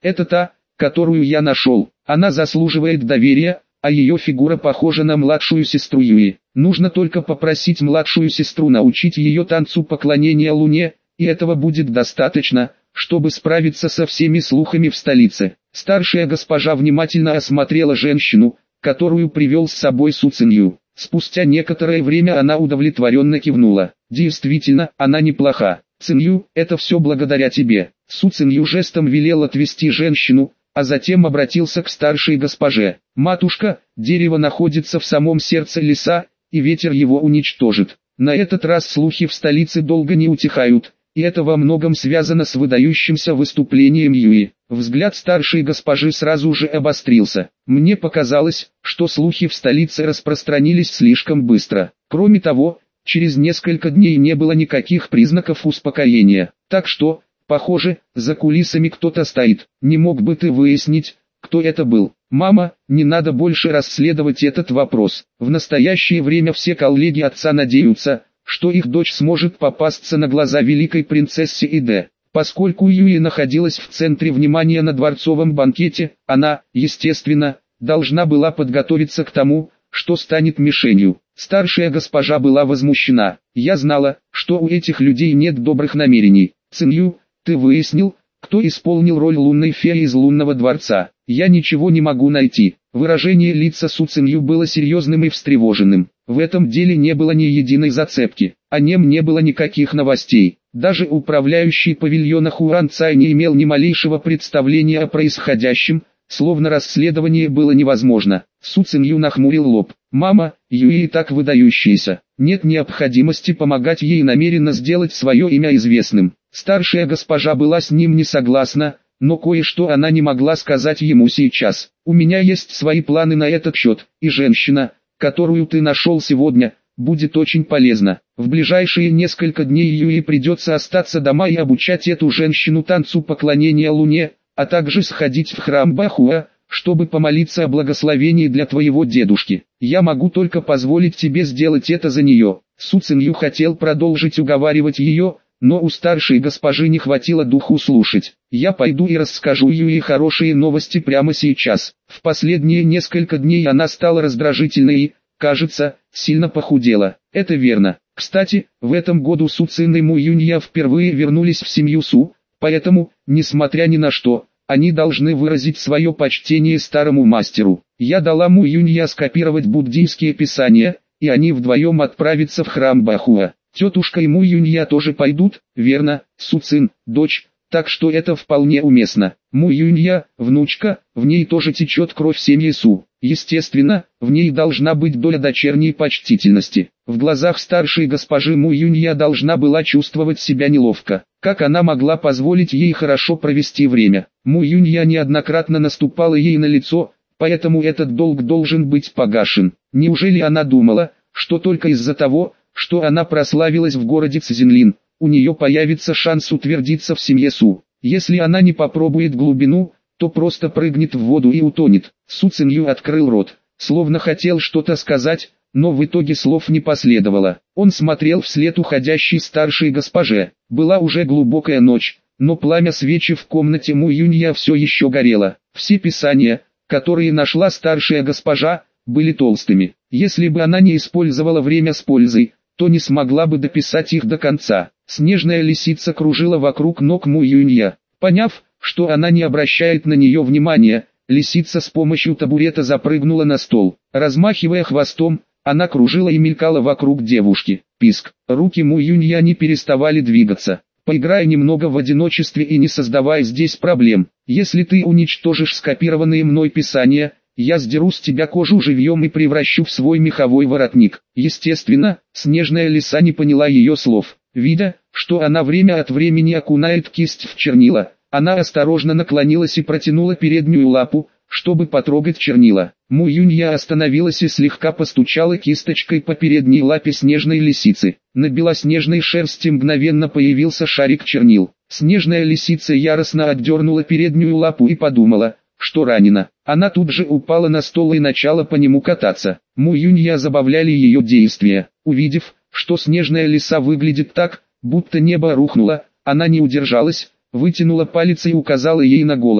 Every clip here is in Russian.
Это та, которую я нашел. Она заслуживает доверия, а ее фигура похожа на младшую сестру Юи. Нужно только попросить младшую сестру научить ее танцу поклонения Луне, и этого будет достаточно, чтобы справиться со всеми слухами в столице. Старшая госпожа внимательно осмотрела женщину, которую привел с собой Су Цинью. Спустя некоторое время она удовлетворенно кивнула. Действительно, она неплоха. Цинью, это все благодаря тебе. Су Цинью жестом велел отвести женщину, а затем обратился к старшей госпоже. «Матушка, дерево находится в самом сердце леса, и ветер его уничтожит. На этот раз слухи в столице долго не утихают, и это во многом связано с выдающимся выступлением Юи». Взгляд старшей госпожи сразу же обострился. «Мне показалось, что слухи в столице распространились слишком быстро. Кроме того, через несколько дней не было никаких признаков успокоения. Так что, похоже, за кулисами кто-то стоит. Не мог бы ты выяснить, кто это был?» «Мама, не надо больше расследовать этот вопрос. В настоящее время все коллеги отца надеются, что их дочь сможет попасться на глаза великой принцессе Иде. Поскольку Юи находилась в центре внимания на дворцовом банкете, она, естественно, должна была подготовиться к тому, что станет мишенью». Старшая госпожа была возмущена. «Я знала, что у этих людей нет добрых намерений. Цинью, ты выяснил, кто исполнил роль лунной феи из лунного дворца?» «Я ничего не могу найти». Выражение лица Су Цинью было серьезным и встревоженным. В этом деле не было ни единой зацепки. О нем не было никаких новостей. Даже управляющий павильона Хуан Цай не имел ни малейшего представления о происходящем, словно расследование было невозможно. Су Цинью нахмурил лоб. «Мама, Юи и так выдающаяся. Нет необходимости помогать ей намеренно сделать свое имя известным». Старшая госпожа была с ним не согласна, но кое-что она не могла сказать ему сейчас. «У меня есть свои планы на этот счет, и женщина, которую ты нашел сегодня, будет очень полезна. В ближайшие несколько дней Юи придется остаться дома и обучать эту женщину танцу поклонения Луне, а также сходить в храм Бахуа, чтобы помолиться о благословении для твоего дедушки. Я могу только позволить тебе сделать это за нее». Су Цинью хотел продолжить уговаривать ее, но у старшей госпожи не хватило духу слушать. «Я пойду и расскажу Юи хорошие новости прямо сейчас». В последние несколько дней она стала раздражительной и, кажется, сильно похудела. Это верно. Кстати, в этом году Су Цин и Му Юнья впервые вернулись в семью Су, поэтому, несмотря ни на что, они должны выразить свое почтение старому мастеру. Я дала Му Юнья скопировать буддийские писания, и они вдвоем отправятся в храм Бахуа. Тетушка и Му Юнья тоже пойдут, верно, Су Цин, дочь, так что это вполне уместно. Му Юнья, внучка, в ней тоже течет кровь семьи Су. Естественно, в ней должна быть доля дочерней почтительности. В глазах старшей госпожи Му Юнья должна была чувствовать себя неловко. Как она могла позволить ей хорошо провести время? Му Юнья неоднократно наступала ей на лицо, поэтому этот долг должен быть погашен. Неужели она думала, что только из-за того, что она прославилась в городе Цзинлин, у нее появится шанс утвердиться в семье Су? Если она не попробует глубину, то просто прыгнет в воду и утонет. Су Цинью открыл рот, словно хотел что-то сказать, но в итоге слов не последовало. Он смотрел вслед уходящей старшей госпоже. Была уже глубокая ночь, но пламя свечи в комнате Му Юнья все еще горело. Все писания, которые нашла старшая госпожа, были толстыми. Если бы она не использовала время с пользой, то не смогла бы дописать их до конца. Снежная лисица кружила вокруг ног Му Юнья. Поняв, что она не обращает на нее внимания, лисица с помощью табурета запрыгнула на стол. Размахивая хвостом, она кружила и мелькала вокруг девушки. Писк. Руки Му Юнья не переставали двигаться. «Поиграй немного в одиночестве и не создавай здесь проблем. Если ты уничтожишь скопированные мной писания, я сдеру с тебя кожу живьем и превращу в свой меховой воротник». Естественно, снежная лиса не поняла ее слов. Видя, что она время от времени окунает кисть в чернила, она осторожно наклонилась и протянула переднюю лапу, чтобы потрогать чернила. Му Юнья остановилась и слегка постучала кисточкой по передней лапе снежной лисицы. На белоснежной шерсти мгновенно появился шарик чернил. Снежная лисица яростно отдернула переднюю лапу и подумала, что ранена. Она тут же упала на стол и начала по нему кататься. Му Юнья забавляли ее действия. Увидев, что снежная лиса выглядит так, будто небо рухнуло, она не удержалась, вытянула палец и указала ей на голову.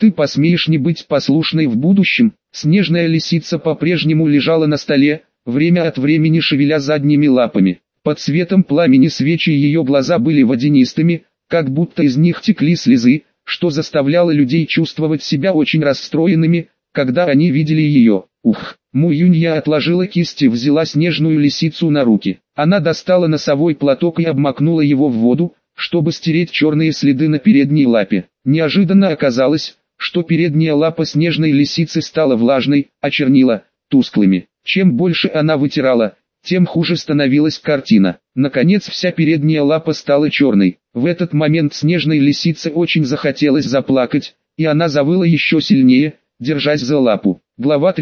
Ты посмеешь не быть послушной в будущем? Снежная лисица по-прежнему лежала на столе, время от времени шевеля задними лапами. Под светом пламени свечи ее глаза были водянистыми, как будто из них текли слезы, что заставляло людей чувствовать себя очень расстроенными, когда они видели ее. Ух! Му-Юнья отложила кисть и взяла снежную лисицу на руки. Она достала носовой платок и обмакнула его в воду, чтобы стереть черные следы на передней лапе. Неожиданно оказалось, что передняя лапа снежной лисицы стала влажной, а чернила – тусклыми. Чем больше она вытирала, тем хуже становилась картина. Наконец вся передняя лапа стала черной. В этот момент снежной лисице очень захотелось заплакать, и она завыла еще сильнее, держась за лапу. Глава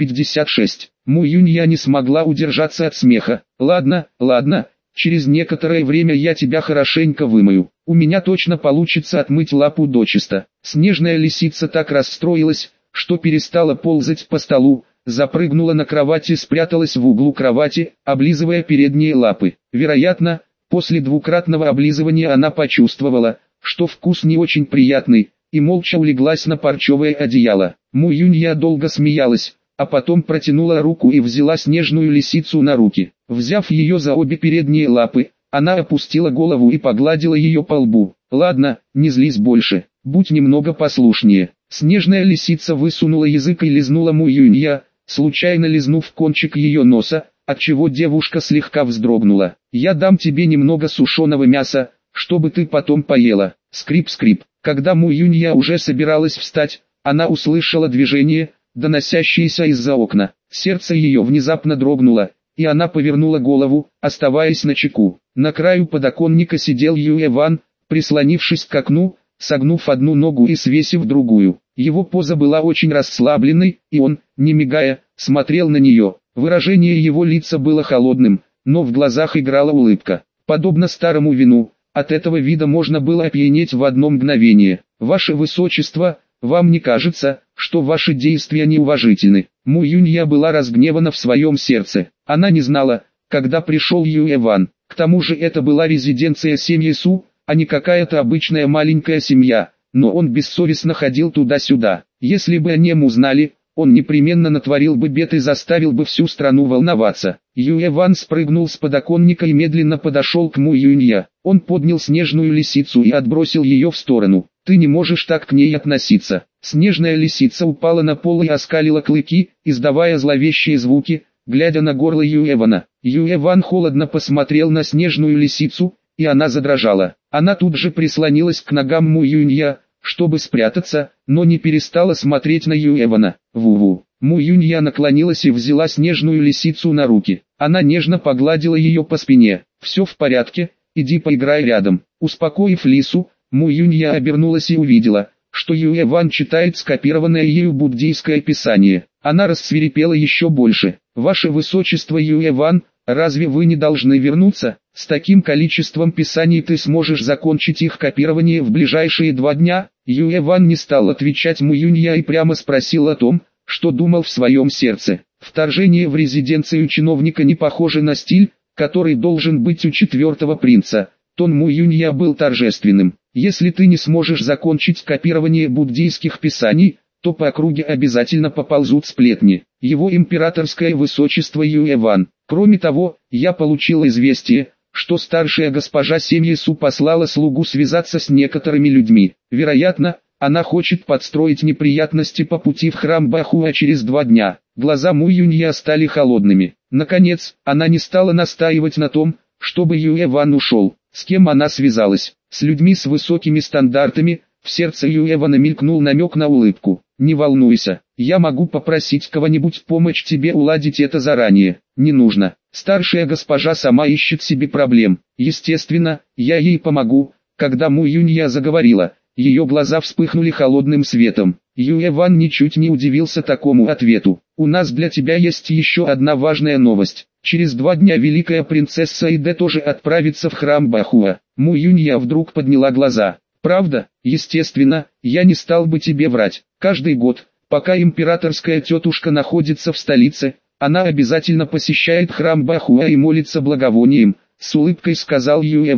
356. Му-Юнья не смогла удержаться от смеха. «Ладно, ладно, через некоторое время я тебя хорошенько вымою. У меня точно получится отмыть лапу дочисто». Снежная лисица так расстроилась, что перестала ползать по столу, запрыгнула на кровать и спряталась в углу кровати, облизывая передние лапы. Вероятно, после двукратного облизывания она почувствовала, что вкус не очень приятный, и молча улеглась на парчевое одеяло. Му-Юнья долго смеялась, а потом протянула руку и взяла снежную лисицу на руки. Взяв ее за обе передние лапы, она опустила голову и погладила ее по лбу. «Ладно, не злись больше, будь немного послушнее». Снежная лисица высунула язык и лизнула Му-Юнья, случайно лизнув кончик ее носа, отчего девушка слегка вздрогнула. «Я дам тебе немного сушеного мяса, чтобы ты потом поела». Скрип-скрип. Когда Му-Юнья уже собиралась встать, она услышала движение, доносящееся из-за окна. Сердце ее внезапно дрогнуло, и она повернула голову, оставаясь начеку. На краю подоконника сидел Юэ Ван, прислонившись к окну, согнув одну ногу и свесив другую. Его поза была очень расслабленной, и он, не мигая, смотрел на нее. Выражение его лица было холодным, но в глазах играла улыбка. Подобно старому вину, от этого вида можно было опьянеть в одно мгновение. «Ваше Высочество, вам не кажется, что ваши действия неуважительны?» Му-Юнья была разгневана в своем сердце. Она не знала, когда пришел Юэ Ван. К тому же это была резиденция семьи Су, а не какая-то обычная маленькая семья, но он бессовестно ходил туда-сюда. Если бы о нем узнали, он непременно натворил бы бед и заставил бы всю страну волноваться. Юэ Ван спрыгнул с подоконника и медленно подошел к Му-Юнья. Он поднял снежную лисицу и отбросил ее в сторону. «Ты не можешь так к ней относиться». Снежная лисица упала на пол и оскалила клыки, издавая зловещие звуки, глядя на горло Юэ Вана. Юэ Ван холодно посмотрел на снежную лисицу, и она задрожала. Она тут же прислонилась к ногам Му-Юнья, чтобы спрятаться, но не перестала смотреть на Юэ Вана. «Ву-ву». Му-Юнья наклонилась и взяла снежную лисицу на руки. Она нежно погладила ее по спине. «Все в порядке, иди поиграй рядом». Успокоив лису, Му-Юнья обернулась и увидела, что Юэ Ван читает скопированное ею буддийское писание. Она рассвирепела еще больше. «Ваше Высочество Юэ Ван, разве вы не должны вернуться? С таким количеством писаний ты сможешь закончить их копирование в ближайшие 2 дня?» Юэ Ван не стал отвечать Му-Юнья и прямо спросил о том, что думал в своем сердце. Вторжение в резиденцию чиновника не похоже на стиль, который должен быть у 4-го принца. Тон Му-Юнья был торжественным. «Если ты не сможешь закончить копирование буддийских писаний, то по округе обязательно поползут сплетни. Его императорское высочество Юэ Ван. Кроме того, я получил известие, что старшая госпожа семьи Су послала слугу связаться с некоторыми людьми. Вероятно, она хочет подстроить неприятности по пути в храм Бахуа через 2 дня». Глаза Му-Юнья стали холодными. Наконец, она не стала настаивать на том, чтобы Юэ Ван ушел. С кем она связалась? С людьми с высокими стандартами. В сердце Юэ Вана мелькнул намек на улыбку. «Не волнуйся, я могу попросить кого-нибудь помочь тебе уладить это заранее». «Не нужно. Старшая госпожа сама ищет себе проблем. Естественно, я ей помогу». Когда Му-Юнья заговорила, ее глаза вспыхнули холодным светом. Юэ Ван ничуть не удивился такому ответу. «У нас для тебя есть еще одна важная новость. Через 2 дня великая принцесса Иде тоже отправится в храм Бахуа». Му-Юнья вдруг подняла глаза. «Правда? Естественно, я не стал бы тебе врать. Каждый год, пока императорская тетушка находится в столице, она обязательно посещает храм Бахуа и молится благовонием», — с улыбкой сказал Юэ Ван.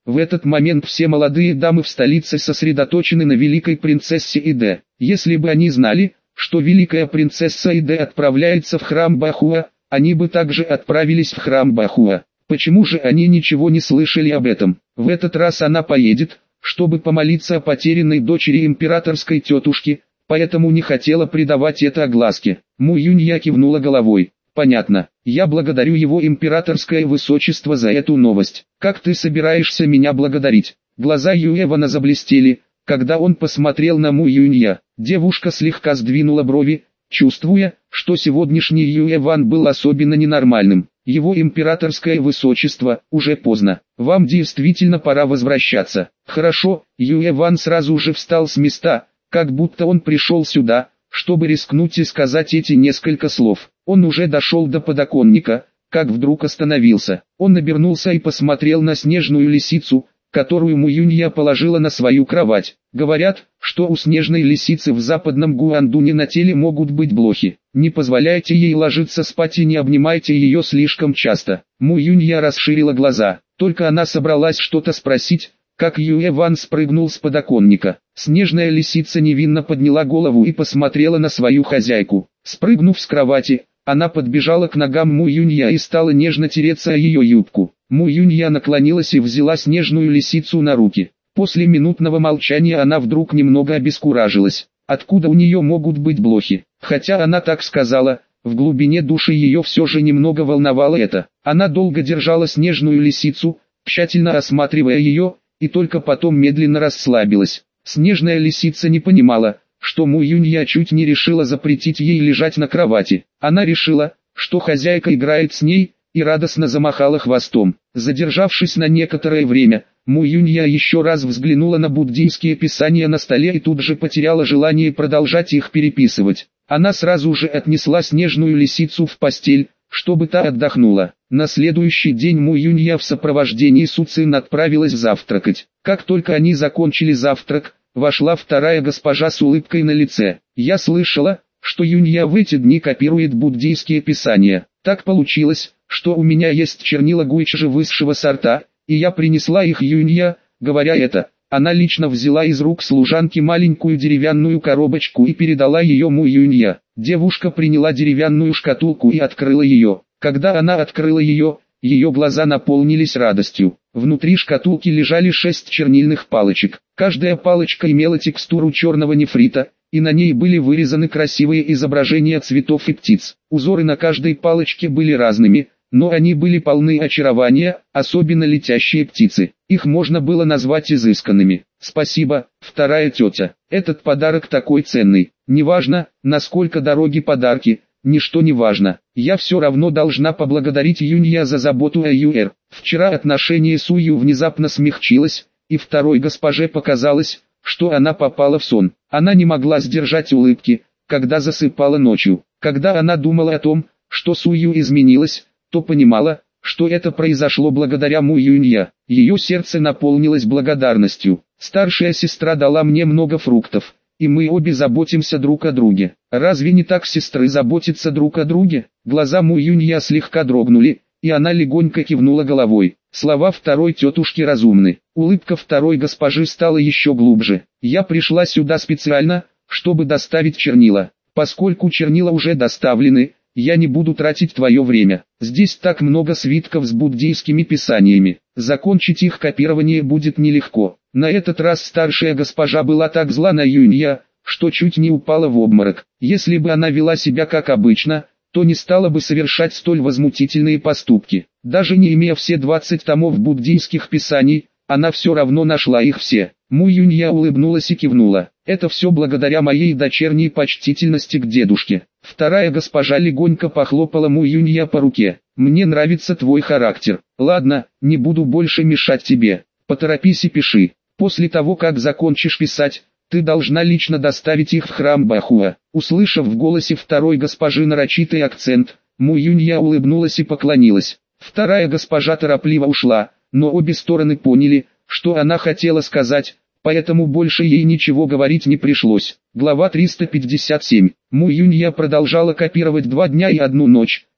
В этот момент все молодые дамы в столице сосредоточены на великой принцессе Иде. Если бы они знали, что великая принцесса Иде отправляется в храм Бахуа, они бы также отправились в храм Бахуа. Почему же они ничего не слышали об этом? В этот раз она поедет, чтобы помолиться о потерянной дочери императорской тетушки, поэтому не хотела придавать это огласке. Му Юнья кивнула головой. Понятно, я благодарю его императорское высочество за эту новость. Как ты собираешься меня благодарить? Глаза Юэвана заблестели, когда он посмотрел на Му Юнья. Девушка слегка сдвинула брови, чувствуя, что сегодняшний Юэван был особенно ненормальным. Его императорское высочество, уже поздно. Вам действительно пора возвращаться. Хорошо, Юэван сразу же встал с места, как будто он пришел сюда, чтобы рискнуть и сказать эти несколько слов. Он уже дошел до подоконника, как вдруг остановился. Он обернулся и посмотрел на снежную лисицу, которую Му Юнья положила на свою кровать. Говорят, что у снежной лисицы в западном Гуандуне на теле могут быть блохи. Не позволяйте ей ложиться спать и не обнимайте ее слишком часто. Му Юнья расширила глаза. Только она собралась что-то спросить, как Юэван спрыгнул с подоконника. Снежная лисица невинно подняла голову и посмотрела на свою хозяйку. Спрыгнув с кровати, она подбежала к ногам Му Юнья и стала нежно тереться о ее юбку. Му Юнья наклонилась и взяла снежную лисицу на руки. После минутного молчания она вдруг немного обескуражилась. Откуда у нее могут быть блохи? Хотя она так сказала, в глубине души ее все же немного волновало это. Она долго держала снежную лисицу, тщательно осматривая ее, и только потом медленно расслабилась. Снежная лисица не понимала, что Му Юнья чуть не решила запретить ей лежать на кровати. Она решила, что хозяйка играет с ней, и радостно замахала хвостом. Задержавшись на некоторое время, Му Юнья еще раз взглянула на буддийские писания на столе и тут же потеряла желание продолжать их переписывать. Она сразу же отнесла снежную лисицу в постель, чтобы та отдохнула. На следующий день Му Юнья в сопровождении Су Цин отправилась завтракать. Как только они закончили завтрак, вошла вторая госпожа с улыбкой на лице. «Я слышала, что Юнья в эти дни копирует буддийские писания. Так получилось, что у меня есть чернила гуйчжи высшего сорта, и я принесла их Юнья». Говоря это, она лично взяла из рук служанки маленькую деревянную коробочку и передала ее Му Юнья. Девушка приняла деревянную шкатулку и открыла ее. Когда она открыла ее, ее глаза наполнились радостью. Внутри шкатулки лежали 6 чернильных палочек. Каждая палочка имела текстуру черного нефрита, и на ней были вырезаны красивые изображения цветов и птиц. Узоры на каждой палочке были разными, но они были полны очарования, особенно летящие птицы. Их можно было назвать изысканными. «Спасибо, вторая тетя. Этот подарок такой ценный. Неважно, насколько дороги подарки, ничто не важно. Я все равно должна поблагодарить Юнья за заботу о Юэр». Вчера отношение с Ую внезапно смягчилось, и второй госпоже показалось, что она попала в сон. Она не могла сдержать улыбки, когда засыпала ночью. Когда она думала о том, что Сую изменилась, то понимала, что это произошло благодаря Му Юнья. Ее сердце наполнилось благодарностью. «Старшая сестра дала мне много фруктов, и мы обе заботимся друг о друге. Разве не так сестры заботятся друг о друге?» Глаза Му Юнья слегка дрогнули, и она легонько кивнула головой. Слова второй тетушки разумны. Улыбка второй госпожи стала еще глубже. «Я пришла сюда специально, чтобы доставить чернила. Поскольку чернила уже доставлены, я не буду тратить твое время. Здесь так много свитков с буддийскими писаниями. Закончить их копирование будет нелегко». На этот раз старшая госпожа была так зла на Юнья, что чуть не упала в обморок. Если бы она вела себя как обычно, то не стала бы совершать столь возмутительные поступки. Даже не имея все 20 томов буддийских писаний, она все равно нашла их все. Му Юнья улыбнулась и кивнула. «Это все благодаря моей дочерней почтительности к дедушке». Вторая госпожа легонько похлопала Му Юнья по руке. «Мне нравится твой характер. Ладно, не буду больше мешать тебе. Поторопись и пиши. После того, как закончишь писать, ты должна лично доставить их в храм Бахуа». Услышав в голосе второй госпожи нарочитый акцент, Му Юнья улыбнулась и поклонилась. Вторая госпожа торопливо ушла, но обе стороны поняли, что она хотела сказать, поэтому больше ей ничего говорить не пришлось. Глава 357. Му Юнья продолжала копировать 2 дня и 1 ночь,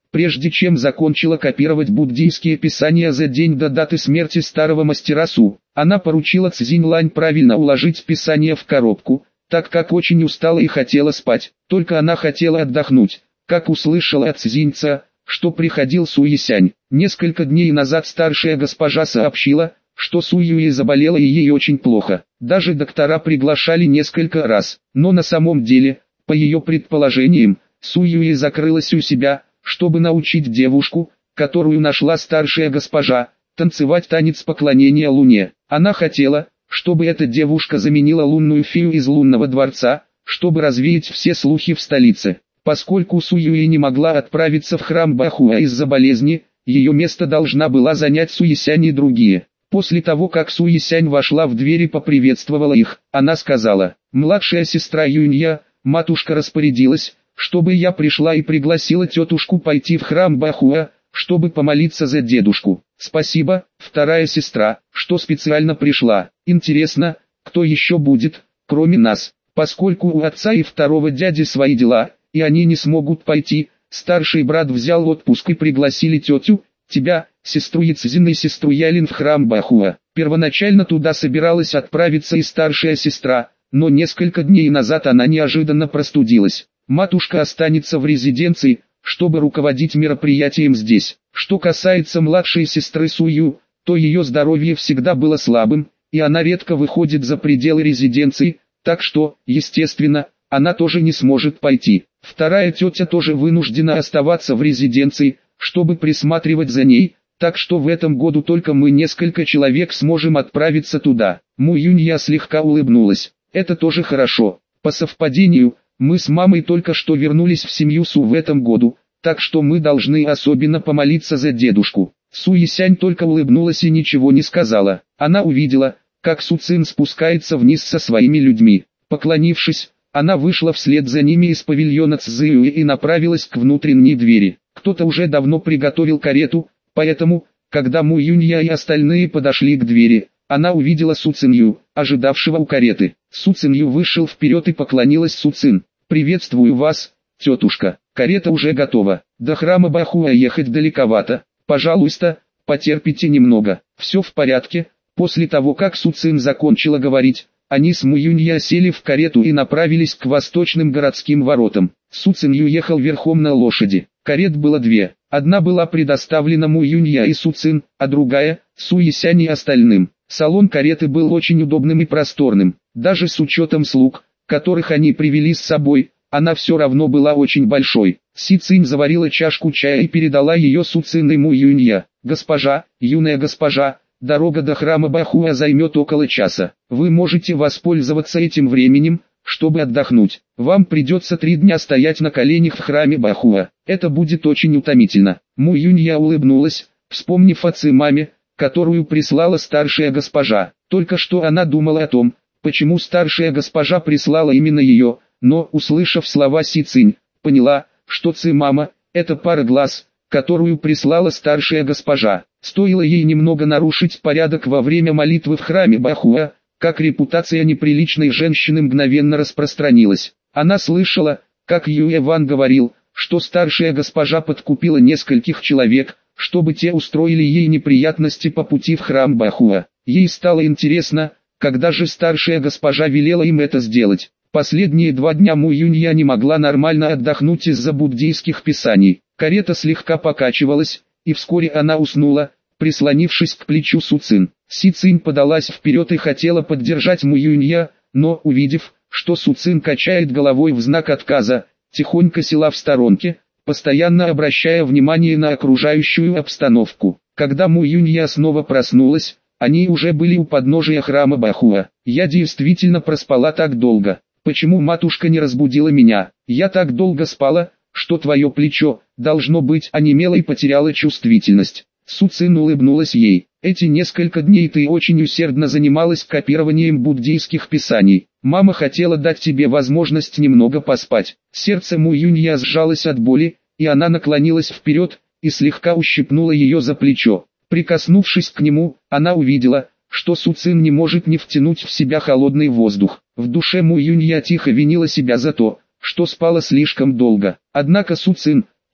Прежде чем закончила копировать буддийские писания за день до даты смерти старого мастера Су, она поручила Цзиньлань правильно уложить писания в коробку, так как очень устала и хотела спать. Только она хотела отдохнуть, как услышала от Цзиньца, что приходил Су Есянь. Несколько дней назад старшая госпожа сообщила, что Су Юэ заболела и ей очень плохо. Даже доктора приглашали несколько раз, но на самом деле, по ее предположениям, Су Юэ закрылась у себя, чтобы научить девушку, которую нашла старшая госпожа, танцевать танец поклонения Луне. Она хотела, чтобы эта девушка заменила лунную фею из лунного дворца, чтобы развеять все слухи в столице. Поскольку Су Юэ не могла отправиться в храм Бахуа из-за болезни, ее место должна была занять Су Есянь и другие. После того, как Су Есянь вошла в дверь и поприветствовала их, она сказала: «Младшая сестра Юнья, матушка распорядилась, чтобы я пришла и пригласила тетушку пойти в храм Бахуа, чтобы помолиться за дедушку». «Спасибо, вторая сестра, что специально пришла. Интересно, кто еще будет, кроме нас, поскольку у отца и второго дяди свои дела, и они не смогут пойти». Старший брат взял отпуск и пригласили тетю, тебя, сестру Яцзин и сестру Ялин в храм Бахуа. Первоначально туда собиралась отправиться и старшая сестра, но несколько дней назад она неожиданно простудилась. Матушка останется в резиденции, чтобы руководить мероприятием здесь. Что касается младшей сестры Сую, то ее здоровье всегда было слабым, и она редко выходит за пределы резиденции, так что, естественно, она тоже не сможет пойти. Вторая тетя тоже вынуждена оставаться в резиденции, чтобы присматривать за ней, так что в этом году только мы несколько человек сможем отправиться туда. Му Юнья слегка улыбнулась. Это тоже хорошо. По совпадению, мы с мамой только что вернулись в семью Су в этом году, так что мы должны особенно помолиться за дедушку. Су Есянь только улыбнулась и ничего не сказала. Она увидела, как Су Цин спускается вниз со своими людьми. Поклонившись, она вышла вслед за ними из павильона Цзюэ и направилась к внутренней двери. Кто-то уже давно приготовил карету, поэтому, когда Му Юнья и остальные подошли к двери, она увидела Су Цинью, ожидавшего у кареты. Су Цинью вышел вперед и поклонилась Су Цин. «Приветствую вас, тетушка. Карета уже готова. До храма Бахуа ехать далековато. Пожалуйста, потерпите немного». «Все в порядке». После того, как Су Цин закончила говорить, они с Му Юнья сели в карету и направились к восточным городским воротам. Су Цинью ехал верхом на лошади. Карет было две. Одна была предоставлена Му Юнья и Су Цин, а другая – Су Есянь и остальным. Салон кареты был очень удобным и просторным. Даже с учетом слуг, которых они привели с собой, она все равно была очень большой. Си Цинь заварила чашку чая и передала ее Су Цин и Му Юнья. «Госпожа, юная госпожа, дорога до храма Бахуа займет около часа. Вы можете воспользоваться этим временем, чтобы отдохнуть. Вам придется 3 дня стоять на коленях в храме Бахуа. Это будет очень утомительно». Му Юнья улыбнулась, вспомнив о Цимаме, которую прислала старшая госпожа. Только что она думала о том, почему старшая госпожа прислала именно ее, но, услышав слова Си Цинь, поняла, что Цимама – это пара глаз, которую прислала старшая госпожа. Стоило ей немного нарушить порядок во время молитвы в храме Бахуа, как репутация неприличной женщины мгновенно распространилась. Она слышала, как Юэ Ван говорил, что старшая госпожа подкупила нескольких человек, чтобы те устроили ей неприятности по пути в храм Бахуа. Ей стало интересно, когда же старшая госпожа велела им это сделать. Последние 2 дня Му Юнья не могла нормально отдохнуть из-за буддийских писаний. Карета слегка покачивалась, и вскоре она уснула, прислонившись к плечу Су Цин. Си Цинь подалась вперед и хотела поддержать Му Юнья, но, увидев, что Су Цин качает головой в знак отказа, тихонько села в сторонке, постоянно обращая внимание на окружающую обстановку. Когда Му Юнья снова проснулась, они уже были у подножия храма Бахуа. «Я действительно проспала так долго. Почему матушка не разбудила меня? Я так долго спала, что твое плечо, должно быть, онемело и потеряло чувствительность». Су Цин улыбнулась ей. «Эти несколько дней ты очень усердно занималась копированием буддийских писаний. Мама хотела дать тебе возможность немного поспать». Сердце Му Юнья сжалось от боли, и она наклонилась вперед, и слегка ущипнула ее за плечо. Прикоснувшись к нему, она увидела, что Су Цин не может не втянуть в себя холодный воздух. В душе Му Юнья тихо винила себя за то, что спала слишком долго. Однако Су Цин,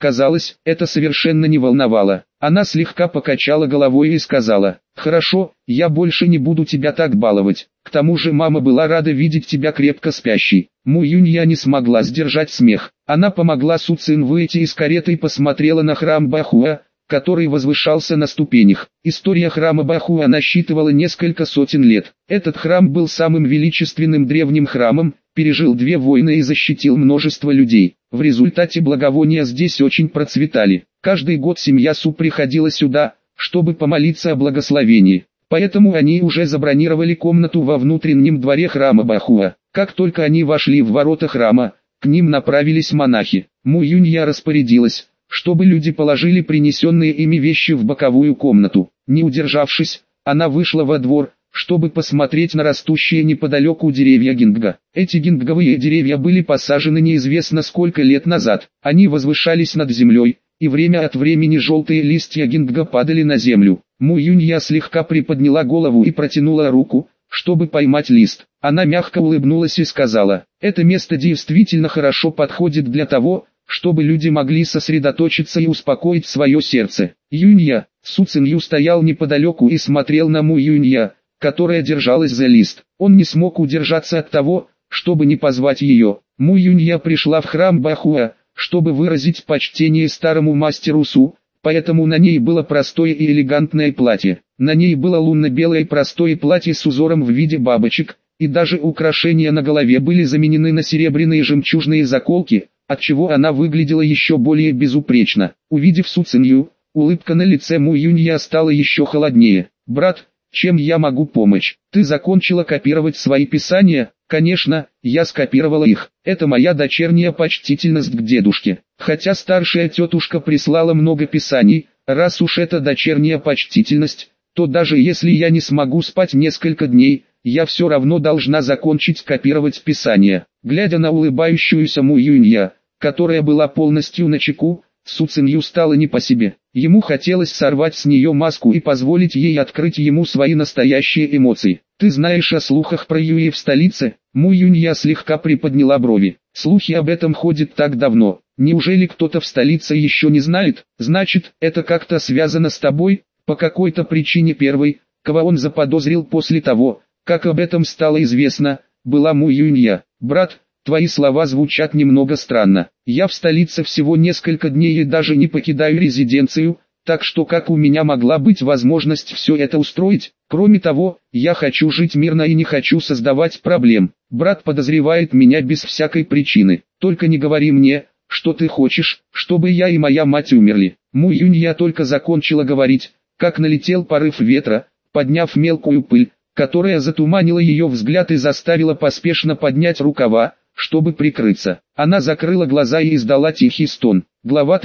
Казалось, это совершенно не волновало. Она слегка покачала головой и сказала: «Хорошо, я больше не буду тебя так баловать. К тому же мама была рада видеть тебя крепко спящей». Му Юнья не смогла сдержать смех. Она помогла Су Цин выйти из кареты и посмотрела на храм Бахуа, который возвышался на ступенях. История храма Бахуа насчитывала несколько сотен лет. Этот храм был самым величественным древним храмом, пережил 2 войны и защитил множество людей. В результате благовония здесь очень процветали. Каждый год семья Су приходила сюда, чтобы помолиться о благословении. Поэтому они уже забронировали комнату во внутреннем дворе храма Бахуа. Как только они вошли в ворота храма, к ним направились монахи. Му Юнья распорядилась, чтобы люди положили принесенные ими вещи в боковую комнату. Не удержавшись, она вышла во двор, чтобы посмотреть на растущие неподалеку деревья гингга. Эти гингговые деревья были посажены неизвестно сколько лет назад. Они возвышались над землей, и время от времени желтые листья гингга падали на землю. Му Юнья слегка приподняла голову и протянула руку, чтобы поймать лист. Она мягко улыбнулась и сказала: «Это место действительно хорошо подходит для того, чтобы люди могли сосредоточиться и успокоить свое сердце». Юнья, Су Цинью стоял неподалеку и смотрел на Му Юнья, которая держалась за лист. Он не смог удержаться от того, чтобы не позвать ее. Му Юнья пришла в храм Бахуа, чтобы выразить почтение старому мастеру Су, поэтому на ней было простое и элегантное платье. На ней было лунно-белое простое платье с узором в виде бабочек, и даже украшения на голове были заменены на серебряные жемчужные заколки, отчего она выглядела еще более безупречно. Увидев Су Цинью, улыбка на лице Му Юнья стала еще холоднее. «Брат, чем я могу помочь? Ты закончила копировать свои писания?» «Конечно, я скопировала их. Это моя дочерняя почтительность к дедушке. Хотя старшая тетушка прислала много писаний, раз уж это дочерняя почтительность, то даже если я не смогу спать несколько дней, я все равно должна закончить копировать писания». Глядя на улыбающуюся Му Юнья, которая была полностью начеку, Су Цинью стало не по себе. Ему хотелось сорвать с нее маску и позволить ей открыть ему свои настоящие эмоции. «Ты знаешь о слухах про Юи в столице?» Му Юнья слегка приподняла брови. «Слухи об этом ходят так давно. Неужели кто-то в столице еще не знает? Значит, это как-то связано с тобой?» По какой-то причине первой, кого он заподозрил после того, как об этом стало известно, была Му Юнья. «Брат, твои слова звучат немного странно. Я в столице всего несколько дней и даже не покидаю резиденцию, так что как у меня могла быть возможность все это устроить? Кроме того, я хочу жить мирно и не хочу создавать проблем. Брат подозревает меня без всякой причины. Только не говори мне, что ты хочешь, чтобы я и моя мать умерли». Му Юнья только закончила говорить, как налетел порыв ветра, подняв мелкую пыль, которая затуманила ее взгляд и заставила поспешно поднять рукава, чтобы прикрыться. Она закрыла глаза и издала тихий стон. Глава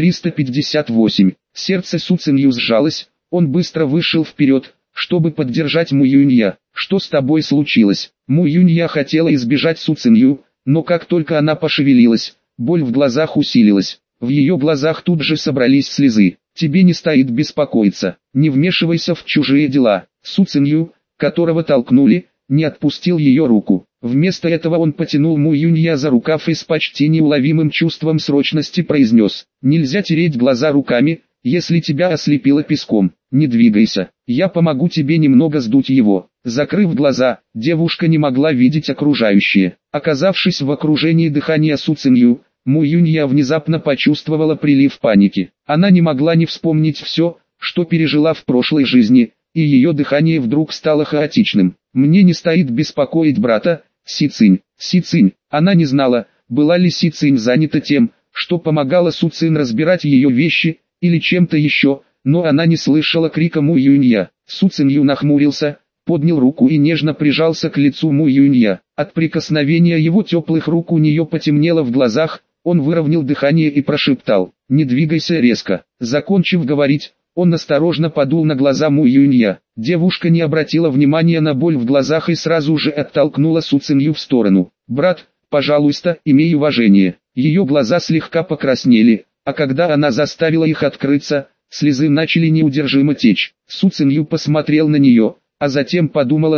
358. Сердце Су Цинью сжалось, он быстро вышел вперед, чтобы поддержать Му Юнья. «Что с тобой случилось?» Му Юнья хотела избежать Су Цинью, но как только она пошевелилась, боль в глазах усилилась. В ее глазах тут же собрались слезы. «Тебе не стоит беспокоиться, не вмешивайся в чужие дела». Су Цинью, которого толкнули, не отпустил ее руку. Вместо этого он потянул Му Юнья за рукав и с почти неуловимым чувством срочности произнес: «Нельзя тереть глаза руками, если тебя ослепило песком. Не двигайся, я помогу тебе немного сдуть его». Закрыв глаза, девушка не могла видеть окружающее. Оказавшись в окружении дыхания Су Цинью, Му Юнья внезапно почувствовала прилив паники. Она не могла не вспомнить все, что пережила в прошлой жизни, и ее дыхание вдруг стало хаотичным. «Мне не стоит беспокоить брата, Си Цинь». Си Цинь. Она не знала, была ли Си Цинь занята тем, что помогала Су Цинь разбирать ее вещи, или чем-то еще, но она не слышала крика Му Юнья. Су Цинью нахмурился, поднял руку и нежно прижался к лицу Му Юнья. От прикосновения его теплых рук у нее потемнело в глазах, он выровнял дыхание и прошептал: «Не двигайся резко». Закончив говорить, он осторожно подул на глаза Му Юнья. Девушка не обратила внимания на боль в глазах и сразу же оттолкнула Су Цинью в сторону. «Брат, пожалуйста, имей уважение». Ее глаза слегка покраснели, а когда она заставила их открыться, слезы начали неудержимо течь. Су Цинью посмотрел на нее, а затем подумал о том,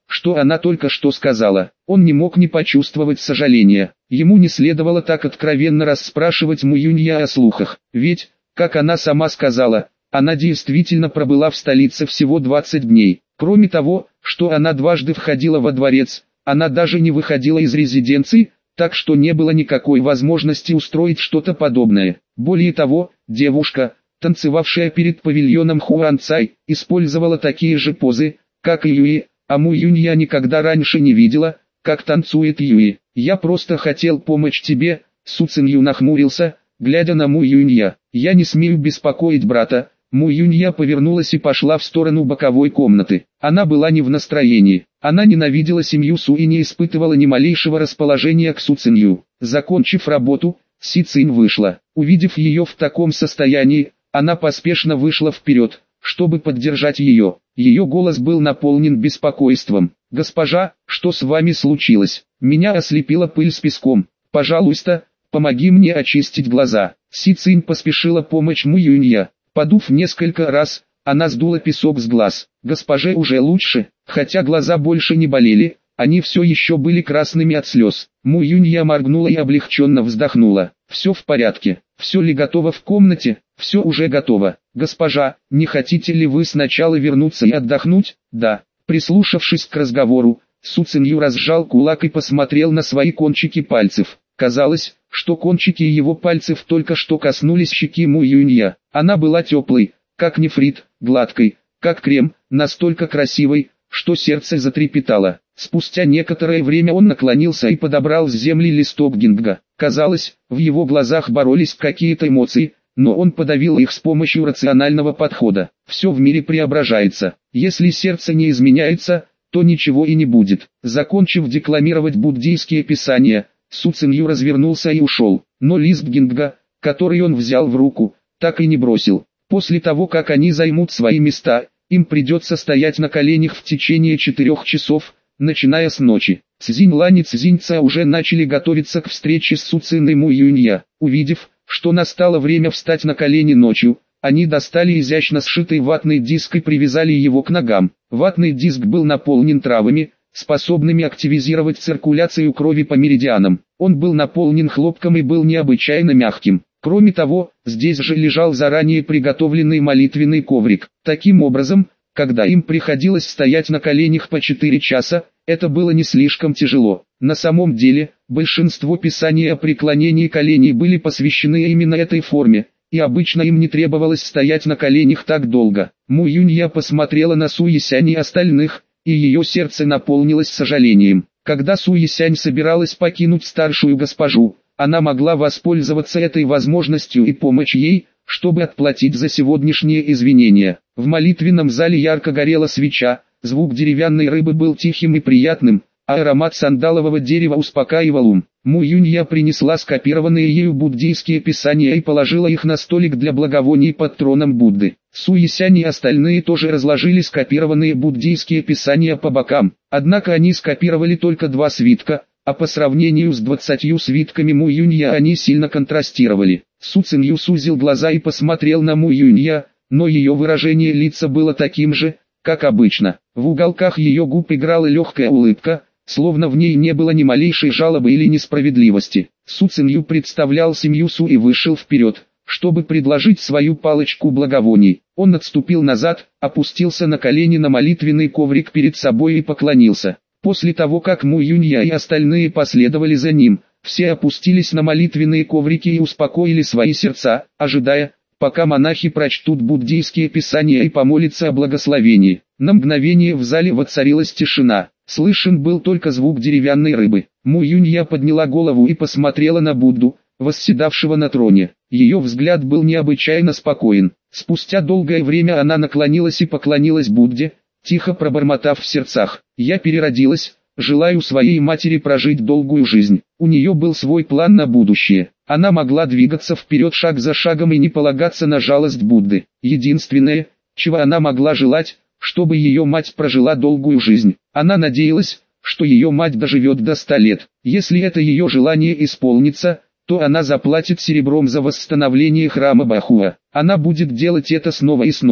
что она только что сказала. Он не мог не почувствовать сожаления. Ему не следовало так откровенно расспрашивать Муюнья о слухах, ведь, как она сама сказала, она действительно пробыла в столице всего 20 дней. Кроме того, что она дважды входила во дворец, она даже не выходила из резиденции, так что не было никакой возможности устроить что-то подобное. Более того, девушка, танцевавшая перед павильоном Хуанцай, использовала такие же позы, как и Юи, а Муюнь я никогда раньше не видела, как танцует Юи. «Я просто хотел помочь тебе», Су Цинью нахмурился, глядя на Муюнья. «Я не смею беспокоить брата». Муюнья повернулась и пошла в сторону боковой комнаты. Она была не в настроении. Она ненавидела семью Су и не испытывала ни малейшего расположения к Су Цинью. Закончив работу, Си Цинь вышла. Увидев ее в таком состоянии, она поспешно вышла вперед, чтобы поддержать ее. Ее голос был наполнен беспокойством. «Госпожа, что с вами случилось? Меня ослепила пыль с песком. Пожалуйста, помоги мне очистить глаза». Си Цинь поспешила помочь Муюнья. Подув несколько раз, она сдула песок с глаз. Госпоже уже лучше, хотя глаза больше не болели, они все еще были красными от слез. Муюнья моргнула и облегченно вздохнула. «Все в порядке. Все ли готово в комнате?» «Все уже готово. Госпожа, не хотите ли вы сначала вернуться и отдохнуть?» «Да». Прислушавшись к разговору, Су Цинью разжал кулак и посмотрел на свои кончики пальцев. Казалось, что кончики его пальцев только что коснулись щеки Муюнья. Она была теплой, как нефрит, гладкой, как крем, настолько красивой, что сердце затрепетало. Спустя некоторое время он наклонился и подобрал с земли листок гингга. Казалось, в его глазах боролись какие-то эмоции, но он подавил их с помощью рационального подхода. Все в мире преображается. Если сердце не изменяется, то ничего и не будет. Закончив декламировать буддийские писания, Су Цинью развернулся и ушел. Но лист гингга, который он взял в руку, так и не бросил. После того, как они займут свои места, им придется стоять на коленях в течение 4 часов, начиная с ночи. Цзинь Лань и Цзинь Ца уже начали готовиться к встрече с Су Цин и Муюнья. Увидев, что настало время встать на колени ночью, они достали изящно сшитый ватный диск и привязали его к ногам. Ватный диск был наполнен травами, способными активизировать циркуляцию крови по меридианам. Он был наполнен хлопком и был необычайно мягким. Кроме того, здесь же лежал заранее приготовленный молитвенный коврик. Таким образом, когда им приходилось стоять на коленях по 4 часа, это было не слишком тяжело. На самом деле, большинство писаний о преклонении коленей были посвящены именно этой форме, и обычно им не требовалось стоять на коленях так долго. Муюнья посмотрела на Су Есянь и остальных, и ее сердце наполнилось сожалением. Когда Су Есянь собиралась покинуть старшую госпожу, она могла воспользоваться этой возможностью и помочь ей, чтобы отплатить за сегодняшние извинения. В молитвенном зале ярко горела свеча, звук деревянной рыбы был тихим и приятным, а аромат сандалового дерева успокаивал ум. Муюнья принесла скопированные ею буддийские писания и положила их на столик для благовоний под троном Будды. Су Есянь и остальные тоже разложили скопированные буддийские писания по бокам, однако они скопировали только 2 свитка, а по сравнению с 20 свитками Муюнья они сильно контрастировали. Су Цинью сузил глаза и посмотрел на Муюнья, но ее выражение лица было таким же, как обычно. В уголках ее губ играла легкая улыбка, словно в ней не было ни малейшей жалобы или несправедливости. Су Цинью представлял семью Су и вышел вперед, чтобы предложить свою палочку благовоний. Он отступил назад, опустился на колени на молитвенный коврик перед собой и поклонился. После того, как Муюнья и остальные последовали за ним, все опустились на молитвенные коврики и успокоили свои сердца, ожидая, пока монахи прочтут буддийские писания и помолятся о благословении. На мгновение в зале воцарилась тишина. Слышен был только звук деревянной рыбы. Муюнья подняла голову и посмотрела на Будду, восседавшего на троне. Ее взгляд был необычайно спокоен. Спустя долгое время она наклонилась и поклонилась Будде, тихо пробормотав в сердцах: «Я переродилась, желаю своей матери прожить долгую жизнь». У нее был свой план на будущее. Она могла двигаться вперед шаг за шагом и не полагаться на жалость Будды. Единственное, чего она могла желать, чтобы ее мать прожила долгую жизнь. Она надеялась, что ее мать доживет до 100 лет. Если это ее желание исполнится, то она заплатит серебром за восстановление храма Бахуа. Она будет делать это снова и снова.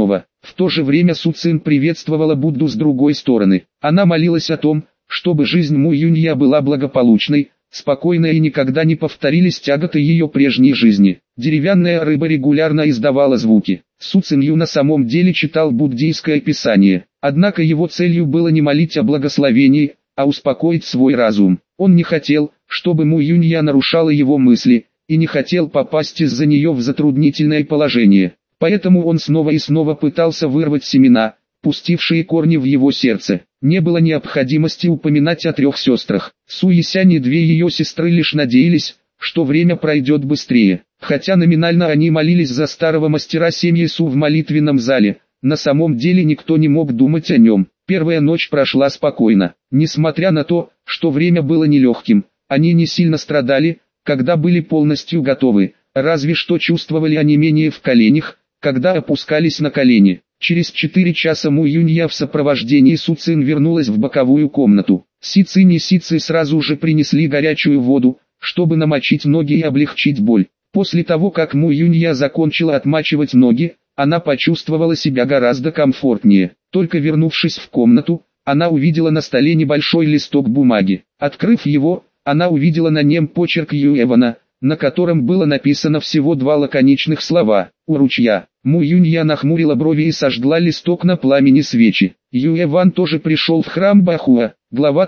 В то же время Су Цин приветствовала Будду с другой стороны. Она молилась о том, чтобы жизнь Му Юнья была благополучной, спокойной и никогда не повторились тяготы ее прежней жизни. Деревянная рыба регулярно издавала звуки. Су Цинью на самом деле читал буддийское писание, однако его целью было не молить о благословении, а успокоить свой разум. Он не хотел, чтобы Му Юнья нарушала его мысли, и не хотел попасть из-за нее в затруднительное положение. Поэтому он снова и снова пытался вырвать семена, пустившие корни в его сердце. Не было необходимости упоминать о 3 сестрах. Су Ясянь и 2 ее сестры лишь надеялись, что время пройдет быстрее. Хотя номинально они молились за старого мастера семьи Су в молитвенном зале, на самом деле никто не мог думать о нем. Первая ночь прошла спокойно. Несмотря на то, что время было нелегким, они не сильно страдали, когда были полностью готовы, разве что чувствовали онемение в коленях, когда опускались на колени. Через 4 часа Му Юнья в сопровождении Су Цин вернулась в боковую комнату. Си Цинь и Си Ци сразу же принесли горячую воду, чтобы намочить ноги и облегчить боль. После того, как Му Юнья закончила отмачивать ноги, она почувствовала себя гораздо комфортнее. Только вернувшись в комнату, она увидела на столе небольшой листок бумаги. Открыв его, она увидела на нем почерк Юэвана, на котором было написано всего 2 лаконичных слова «У ручья». Му Юнья нахмурила брови и сожгла листок на пламени свечи. Юэван тоже пришел в храм Бахуа. Глава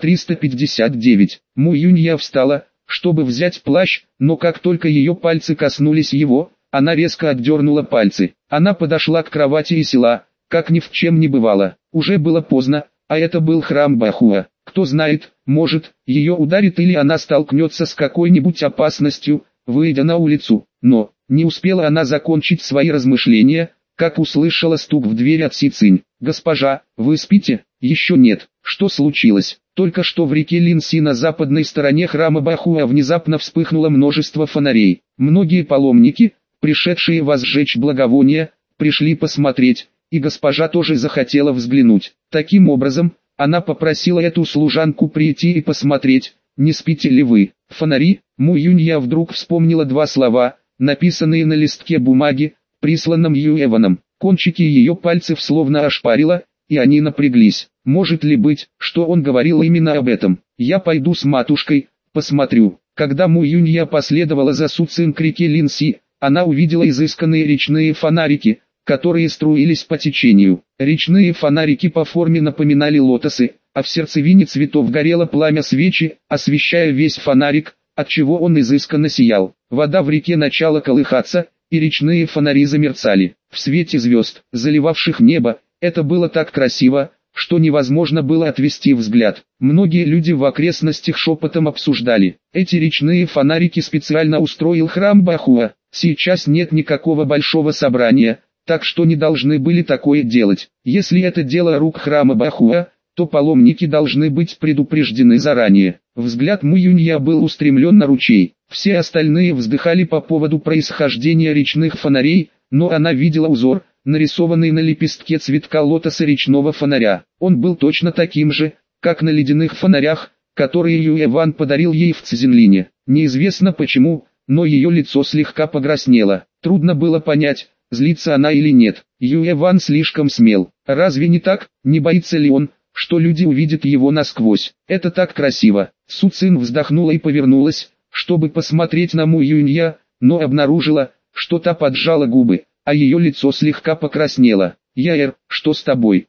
359. Му Юнья встала, чтобы взять плащ, но как только ее пальцы коснулись его, она резко отдернула пальцы. Она подошла к кровати и села, как ни в чем не бывало. Уже было поздно, а это был храм Бахуа. Кто знает, может, ее ударит или она столкнется с какой-нибудь опасностью, выйдя на улицу. Но, не успела она закончить свои размышления, как услышала стук в дверь от Си Цинь. «Госпожа, вы спите?» «Еще нет. Что случилось?» Только что в реке Линси на западной стороне храма Бахуа внезапно вспыхнуло множество фонарей. Многие паломники, пришедшие возжечь благовония, пришли посмотреть, и госпожа тоже захотела взглянуть. Таким образом, она попросила эту служанку прийти и посмотреть, не спите ли вы. Фонари. Му Юнья вдруг вспомнила 2 слова, написанные на листке бумаги, присланном Юэваном. Кончики ее пальцев словно ошпарило, и они напряглись. Может ли быть, что он говорил именно об этом? «Я пойду с матушкой, посмотрю». Когда Му Юнья последовала за Су Цин к реке Линси, она увидела изысканные речные фонарики, которые струились по течению. Речные фонарики по форме напоминали лотосы, а в сердцевине цветов горело пламя свечи, освещая весь фонарик, отчего он изысканно сиял. Вода в реке начала колыхаться, и речные фонари замерцали. В свете звезд, заливавших небо, это было так красиво, что невозможно было отвести взгляд. Многие люди в окрестностях шепотом обсуждали. Эти речные фонарики специально устроил храм Бахуа. Сейчас нет никакого большого собрания, так что не должны были такое делать. Если это дело рук храма Бахуа, то паломники должны быть предупреждены заранее. Взгляд Му Юнья был устремлен на ручей. Все остальные вздыхали по поводу происхождения речных фонарей, но она видела узор, нарисованный на лепестке цветка лотоса речного фонаря. Он был точно таким же, как на ледяных фонарях, которые Юэван подарил ей в Цзинлине. Неизвестно почему, но ее лицо слегка покраснело. Трудно было понять, злится она или нет. Юэван слишком смел. Разве не так? Не боится ли он, что люди увидят его насквозь? Это так красиво. Су Цин вздохнула и повернулась, чтобы посмотреть на Му Юнья, но обнаружила, что та поджала губы, а ее лицо слегка покраснело. «Яэр, что с тобой?»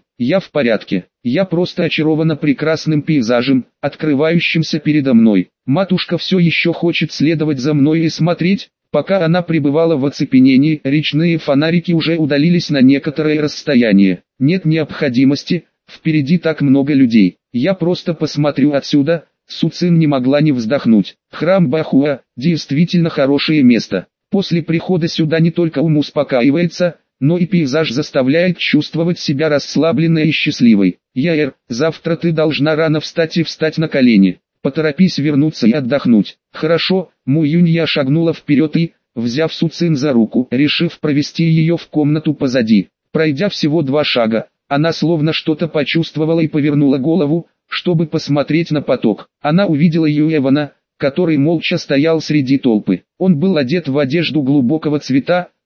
Я в порядке. Я просто очарована прекрасным пейзажем, открывающимся передо мной. Матушка все еще хочет следовать за мной и смотреть». Пока она пребывала в оцепенении, речные фонарики уже удалились на некоторое расстояние. «Нет необходимости, впереди так много людей. Я просто посмотрю отсюда». Су Цин не могла не вздохнуть. Храм Бахуа – действительно хорошее место. После прихода сюда не только ум успокаивается, но и пейзаж заставляет чувствовать себя расслабленной и счастливой. «Яэр, завтра ты должна рано встать и встать на колени. Поторопись вернуться и отдохнуть». «Хорошо». Му Юнья шагнула вперед и, взяв Су Цин за руку, решив провести ее в комнату позади. Пройдя всего 2 шага, она словно что-то почувствовала и повернула голову, чтобы посмотреть на поток. Она увидела Юэвана, который молча стоял среди толпы. Он был одет в одежду глубокого цвета,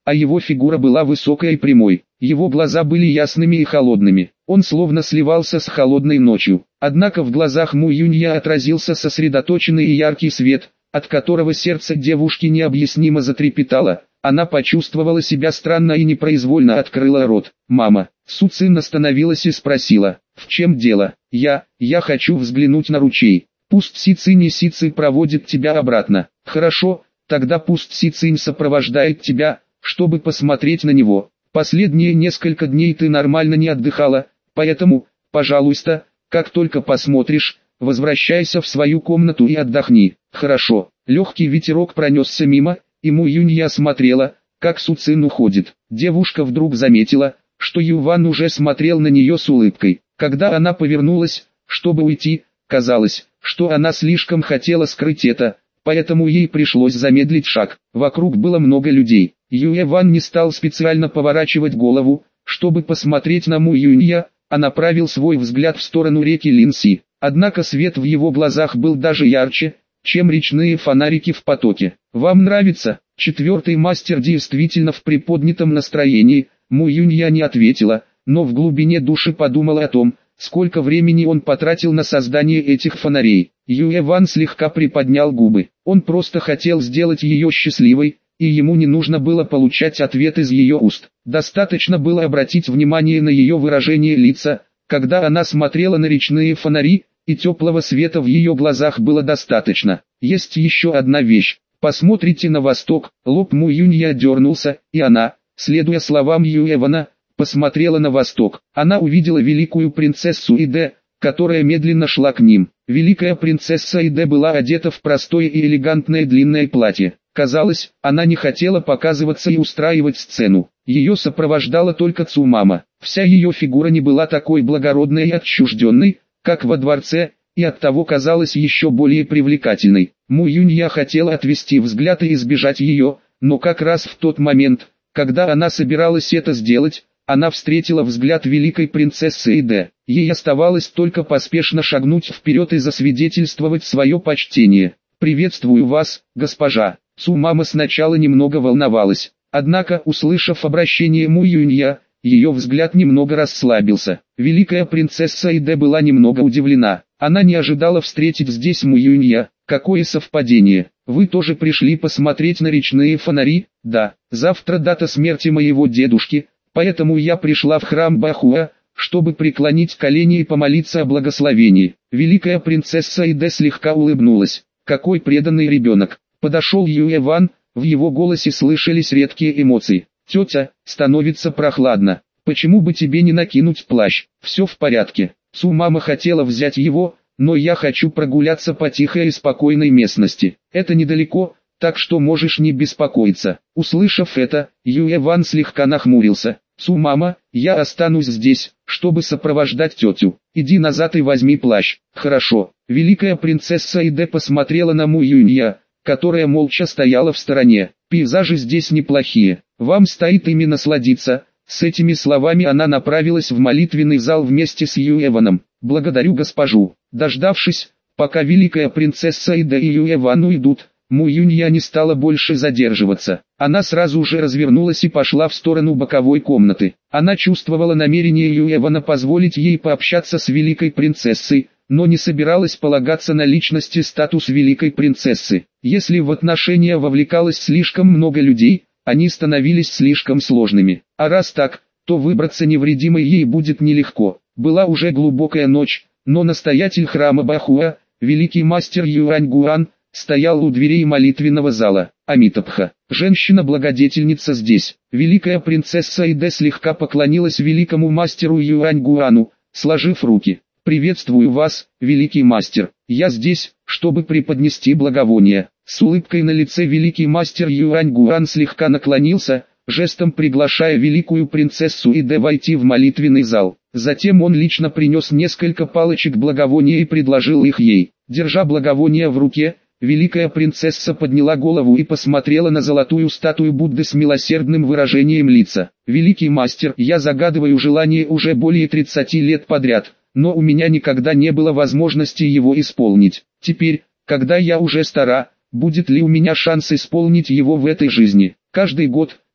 а его фигура была высокой и прямой. Его глаза были ясными и холодными. Он словно сливался с холодной ночью. Однако в глазах Му Юнья отразился сосредоточенный и яркий свет, от которого сердце девушки необъяснимо затрепетало. Она почувствовала себя странно и непроизвольно открыла рот. «Мама». Су Цин остановилась и спросила: «В чем дело?» Я хочу взглянуть на ручей. Пусть Си Цинь и Си Ци проводит тебя обратно». «Хорошо, тогда пусть Си Цинь сопровождает тебя, чтобы посмотреть на него. Последние несколько дней ты нормально не отдыхала, поэтому, пожалуйста, как только посмотришь, возвращайся в свою комнату и отдохни». «Хорошо». Легкий ветерок пронесся мимо, и Му Юнья смотрела, как Су Цин уходит. Девушка вдруг заметила, что Юван уже смотрел на нее с улыбкой. Когда она повернулась, чтобы уйти, казалось, что она слишком хотела скрыть это, поэтому ей пришлось замедлить шаг. Вокруг было много людей. Юван не стал специально поворачивать голову, чтобы посмотреть на Му Юнья, а направил свой взгляд в сторону реки Линси. Однако свет в его глазах был даже ярче, чем речные фонарики в потоке. «Вам нравится?» Четвертый мастер действительно в приподнятом настроении. Му Юнья не ответила, но в глубине души подумала о том, сколько времени он потратил на создание этих фонарей. Юэван слегка приподнял губы. Он просто хотел сделать ее счастливой, и ему не нужно было получать ответ из ее уст. Достаточно было обратить внимание на ее выражение лица, когда она смотрела на речные фонари, и теплого света в ее глазах было достаточно. Есть еще одна вещь. Посмотрите на восток. Лоб Му Юнья дернулся, и она, следуя словам Юэвана, посмотрела на восток. Она увидела великую принцессу Иде, которая медленно шла к ним. Великая принцесса Иде была одета в простое и элегантное длинное платье. Казалось, она не хотела показываться и устраивать сцену. Ее сопровождала только Цумама. Вся ее фигура не была такой благородной и отчужденной, как во дворце, и оттого казалась еще более привлекательной. Му Юнья хотела отвести взгляд и избежать ее, но как раз в тот момент, когда она собиралась это сделать, она встретила взгляд великой принцессы Иде. Ей оставалось только поспешно шагнуть вперед и засвидетельствовать свое почтение. «Приветствую вас, госпожа». Цумама сначала немного волновалась, однако, услышав обращение Му Юнья, ее взгляд немного расслабился. Великая принцесса Иде была немного удивлена. Она не ожидала встретить здесь Му Юнья. Какое совпадение. Вы тоже пришли посмотреть на речные фонари? Да. Завтра дата смерти моего дедушки, поэтому я пришла в храм Бахуа, чтобы преклонить колени и помолиться о благословении. Великая принцесса Иде слегка улыбнулась. Какой преданный ребенок. Подошел Юэван, в его голосе слышались редкие эмоции. «Тетя, становится прохладно. Почему бы тебе не накинуть плащ? Все в порядке». Цумама хотела взять его, но я хочу прогуляться по тихой и спокойной местности. Это недалеко, так что можешь не беспокоиться. Услышав это, Юэван слегка нахмурился. Цумама, я останусь здесь, чтобы сопровождать тетю. Иди назад и возьми плащ. Хорошо. Великая принцесса Иде посмотрела на Му Юнья, которая молча стояла в стороне. Пейзажи здесь неплохие. Вам стоит ими насладиться. С этими словами она направилась в молитвенный зал вместе с Юэваном. «Благодарю госпожу». Дождавшись, пока великая принцесса Иде и Юэван уйдут, Му Юнья не стала больше задерживаться. Она сразу же развернулась и пошла в сторону боковой комнаты. Она чувствовала намерение Юэвана позволить ей пообщаться с великой принцессой, но не собиралась полагаться на личность и статус великой принцессы. Если в отношения вовлекалось слишком много людей, они становились слишком сложными. А раз так, то выбраться невредимой ей будет нелегко. Была уже глубокая ночь, но настоятель храма Бахуа, великий мастер Юань Гуан, стоял у дверей молитвенного зала. Амитабха, женщина-благодетельница здесь. Великая принцесса Иде слегка поклонилась великому мастеру Юань Гуану, сложив руки. «Приветствую вас, великий мастер. Я здесь, чтобы преподнести благовоние». С улыбкой на лице великий мастер Юань Гуан слегка наклонился, жестом приглашая великую принцессу Иде войти в молитвенный зал. Затем он лично принес несколько палочек благовония и предложил их ей. Держа благовоние в руке, великая принцесса подняла голову и посмотрела на золотую статую Будды с милосердным выражением лица. «Великий мастер, я загадываю желание уже более 30 лет подряд, но у меня никогда не было возможности его исполнить. Теперь, когда я уже стара, будет ли у меня шанс исполнить его в этой жизни? Каждый год,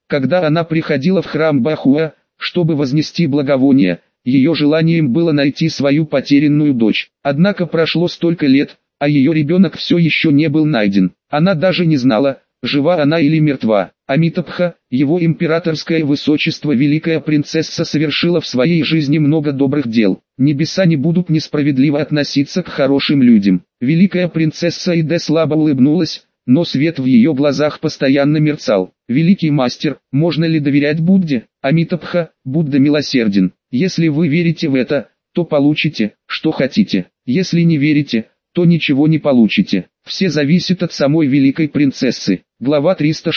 Когда она приходила в храм Бахуа, чтобы вознести благовония, ее желанием было найти свою потерянную дочь. Однако прошло столько лет, а ее ребенок все еще не был найден. Она даже не знала, жива она или мертва. Амитабха, его императорское высочество великая принцесса, совершила в своей жизни много добрых дел. Небеса не будут несправедливо относиться к хорошим людям. Великая принцесса Иде слабо улыбнулась, но свет в ее глазах постоянно мерцал. Великий мастер, можно ли доверять Будде? Амитабха, Будда милосерден. Если вы верите в это, то получите, что хотите. Если не верите, то ничего не получите. Все зависит от самой великой принцессы. Глава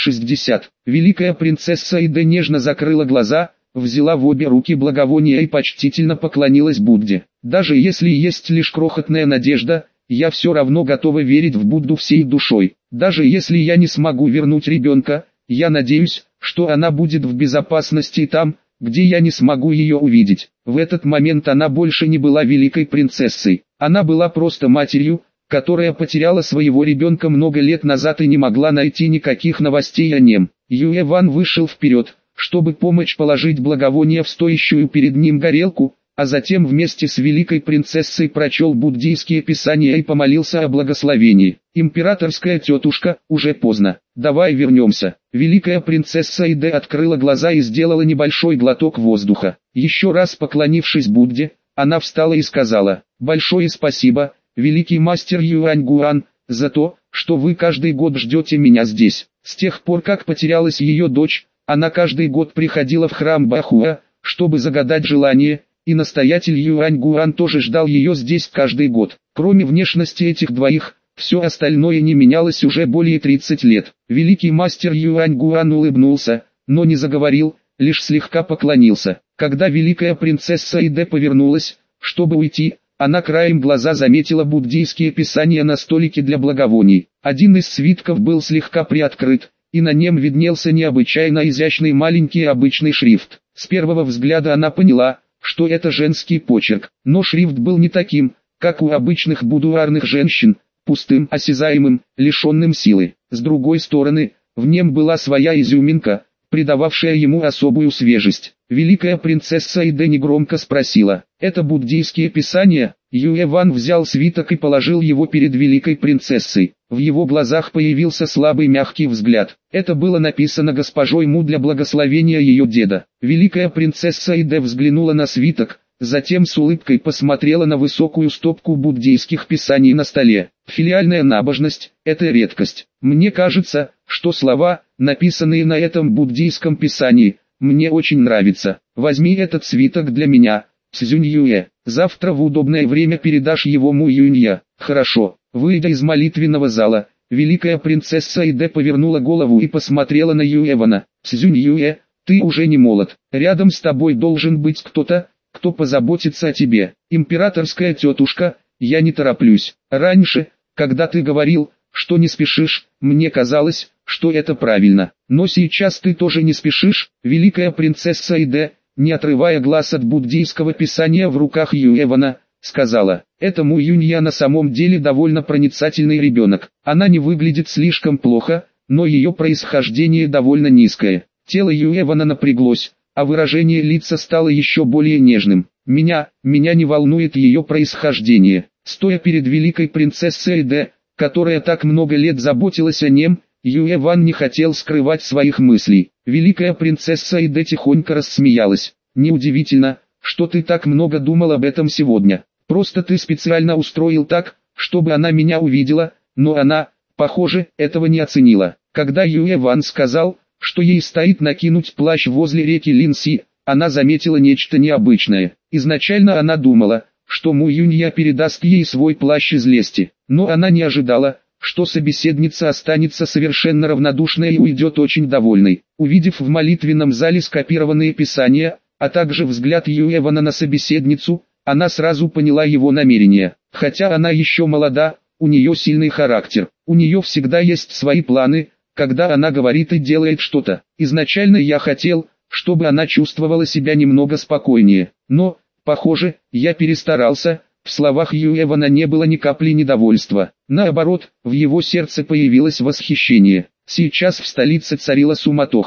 360. Великая принцесса Иде нежно закрыла глаза, взяла в обе руки благовония и почтительно поклонилась Будде. Даже если есть лишь крохотная надежда, я все равно готова верить в Будду всей душой. Даже если я не смогу вернуть ребенка, я надеюсь, что она будет в безопасности там, где я не смогу ее увидеть. В этот момент она больше не была великой принцессой. Она была просто матерью, которая потеряла своего ребенка много лет назад и не могла найти никаких новостей о нем. Юэ Ван вышел вперед, чтобы помочь положить благовоние в стоящую перед ним горелку, а затем вместе с великой принцессой прочел буддийские писания и помолился о благословении. Императорская тетушка, уже поздно, давай вернемся. Великая принцесса Иде открыла глаза и сделала небольшой глоток воздуха. Еще раз поклонившись Будде, она встала и сказала: «Большое спасибо, великий мастер Юань Гуан, за то, что вы каждый год ждете меня здесь». С тех пор, как потерялась ее дочь, она каждый год приходила в храм Бахуа, чтобы загадать желание, и настоятель Юань Гуан тоже ждал ее здесь каждый год. Кроме внешности этих двоих, все остальное не менялось уже более 30 лет. Великий мастер Юань Гуан улыбнулся, но не заговорил, лишь слегка поклонился. Когда великая принцесса Иде повернулась, чтобы уйти, она краем глаза заметила буддийские писания на столике для благовоний. Один из свитков был слегка приоткрыт, и на нем виднелся необычайно изящный маленький обычный шрифт. С первого взгляда она поняла, что это женский почерк, но шрифт был не таким, как у обычных будуарных женщин, пустым, осязаемым, лишенным силы. С другой стороны, в нем была своя изюминка, придававшая ему особую свежесть. Великая принцесса Иде негромко спросила: «Это буддийские писания?» Юэ Ван взял свиток и положил его перед великой принцессой. В его глазах появился слабый мягкий взгляд. Это было написано госпожой Му для благословения ее деда. Великая принцесса Иде взглянула на свиток, затем с улыбкой посмотрела на высокую стопку буддийских писаний на столе. Филиальная набожность – это редкость. Мне кажется, что слова, написанные на этом буддийском писании, мне очень нравятся. Возьми этот свиток для меня, Цзюнь Юэ. Завтра в удобное время передашь его Му Юнья. Хорошо. Выйдя из молитвенного зала, великая принцесса Иде повернула голову и посмотрела на Юэвана. Цзюнь Юэ, ты уже не молод. Рядом с тобой должен быть кто-то, кто позаботится о тебе. Императорская тетушка, я не тороплюсь. Раньше, когда ты говорил, что не спешишь, мне казалось, что это правильно. Но сейчас ты тоже не спешишь. Великая принцесса Иде, не отрывая глаз от буддийского писания в руках Юэвана, сказала: «Это Му Юнья на самом деле довольно проницательный ребенок. Она не выглядит слишком плохо, но ее происхождение довольно низкое». Тело Юэвана напряглось, а выражение лица стало еще более нежным. Меня не волнует ее происхождение». Стоя перед великой принцессой Эде, которая так много лет заботилась о нем, Юэ Ван не хотел скрывать своих мыслей. Великая принцесса Эде тихонько рассмеялась. «Неудивительно, что ты так много думал об этом сегодня. Просто ты специально устроил так, чтобы она меня увидела, но она, похоже, этого не оценила». Когда Юэ Ван сказал, что ей стоит накинуть плащ возле реки Линси, она заметила нечто необычное. Изначально она думала, что Му Юнья передаст ей свой плащ из лести, но она не ожидала, что собеседница останется совершенно равнодушной и уйдет очень довольной. Увидев в молитвенном зале скопированные писания, а также взгляд Юэвана на собеседницу, она сразу поняла его намерения. Хотя она еще молода, у нее сильный характер, у нее всегда есть свои планы, когда она говорит и делает что-то. Изначально я хотел, чтобы она чувствовала себя немного спокойнее, но, похоже, я перестарался. В словах Юэвана не было ни капли недовольства. Наоборот, в его сердце появилось восхищение. Сейчас в столице царила суматоха.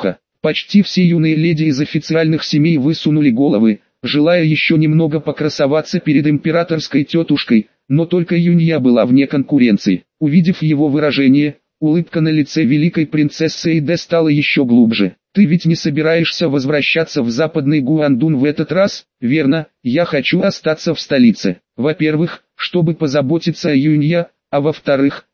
Почти все юные леди из официальных семей высунули головы, желая еще немного покрасоваться перед императорской тетушкой, но только Юнья была вне конкуренции. Увидев его выражение, улыбка на лице великой принцессы Эйде стала еще глубже. «Ты ведь не собираешься возвращаться в западный Гуандун в этот раз, верно? Я хочу остаться в столице. Во-первых, чтобы позаботиться о Юнья, а во-вторых,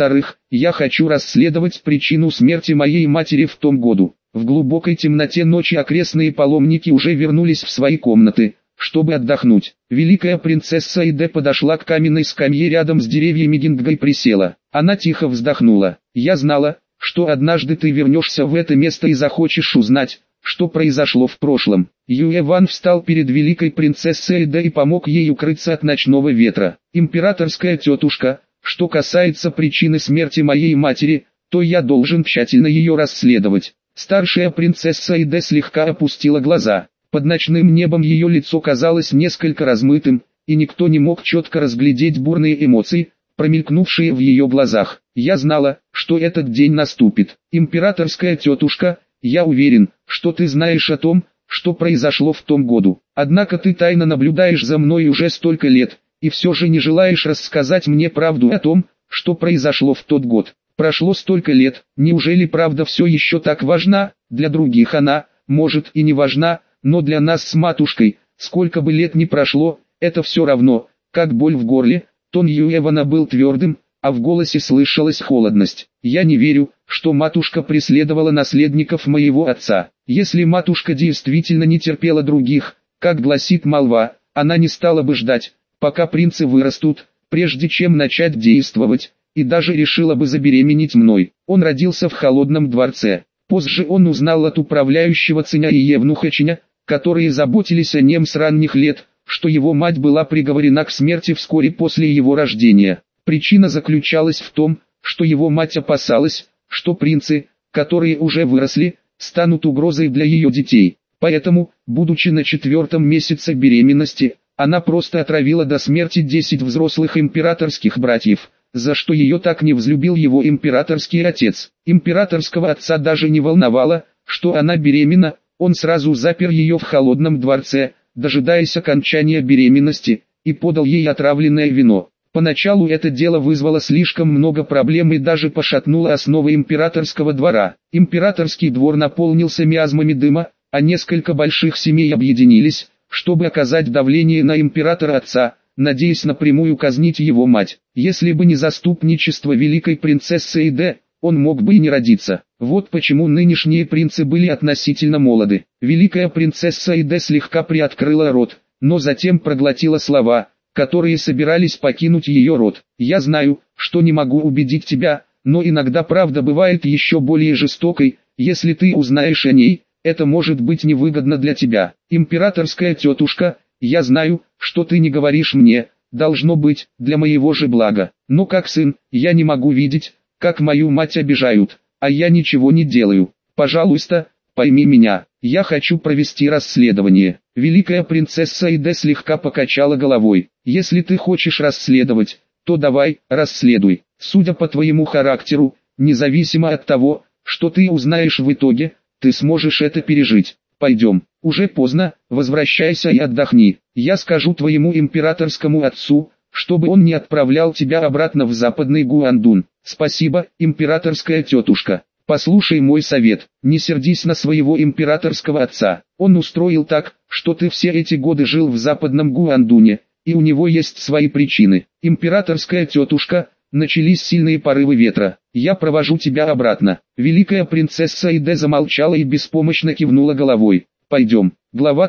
я хочу расследовать причину смерти моей матери в том году». В глубокой темноте ночи окрестные паломники уже вернулись в свои комнаты, чтобы отдохнуть. Великая принцесса Эйде подошла к каменной скамье рядом с деревьями Гингга и присела. Она тихо вздохнула. «Я знала, что однажды ты вернешься в это место и захочешь узнать, что произошло в прошлом». Юэ Ван встал перед великой принцессой Эйде и помог ей укрыться от ночного ветра. «Императорская тетушка, что касается причины смерти моей матери, то я должен тщательно ее расследовать». Старшая принцесса Эйде слегка опустила глаза. Под ночным небом ее лицо казалось несколько размытым, и никто не мог четко разглядеть бурные эмоции, промелькнувшие в ее глазах. «Я знала, что этот день наступит. Императорская тетушка, я уверен, что ты знаешь о том, что произошло в том году. Однако ты тайно наблюдаешь за мной уже столько лет, и все же не желаешь рассказать мне правду о том, что произошло в тот год. Прошло столько лет, неужели правда все еще так важна? Для других она, может, и не важна, но для нас с матушкой, сколько бы лет ни прошло, это все равно, как боль в горле». Тон Юэвана был твердым, а в голосе слышалась холодность. «Я не верю, что матушка преследовала наследников моего отца. Если матушка действительно не терпела других, как гласит молва, она не стала бы ждать, пока принцы вырастут, прежде чем начать действовать, и даже решила бы забеременеть мной. Он родился в холодном дворце. Позже он узнал от управляющего Циня и евнуха Чиня, которые заботились о нем с ранних лет, что его мать была приговорена к смерти вскоре после его рождения. Причина заключалась в том, что его мать опасалась, что принцы, которые уже выросли, станут угрозой для ее детей. Поэтому, будучи на 4-м месяце беременности, она просто отравила до смерти 10 взрослых императорских братьев, за что ее так не взлюбил его императорский отец. Императорского отца даже не волновало, что она беременна, он сразу запер ее в холодном дворце, дожидаясь окончания беременности, и подал ей отравленное вино. Поначалу это дело вызвало слишком много проблем и даже пошатнуло основы императорского двора. Императорский двор наполнился миазмами дыма, а несколько больших семей объединились, чтобы оказать давление на императора отца, надеясь напрямую казнить его мать. Если бы не заступничество великой принцессы Эйде, он мог бы и не родиться. Вот почему нынешние принцы были относительно молоды. Великая принцесса Эйде слегка приоткрыла рот, но затем проглотила слова, которые собирались покинуть ее рот. «Я знаю, что не могу убедить тебя, но иногда правда бывает еще более жестокой. Если ты узнаешь о ней, это может быть невыгодно для тебя. Императорская тетушка, я знаю, что ты не говоришь мне, должно быть, для моего же блага. Но как сын, я не могу видеть, как мою мать обижают, а я ничего не делаю. Пожалуйста, пойми меня, я хочу провести расследование». Великая принцесса Эйде слегка покачала головой. «Если ты хочешь расследовать, то давай, расследуй. Судя по твоему характеру, независимо от того, что ты узнаешь в итоге, ты сможешь это пережить. Пойдем, уже поздно, возвращайся и отдохни. Я скажу твоему императорскому отцу, чтобы он не отправлял тебя обратно в западный Гуандун. Спасибо, императорская тетушка. Послушай мой совет, не сердись на своего императорского отца. Он устроил так, что ты все эти годы жил в западном Гуандуне, и у него есть свои причины. Императорская тетушка, начались сильные порывы ветра. Я провожу тебя обратно». Великая принцесса Эйде замолчала и беспомощно кивнула головой. «Пойдем». Глава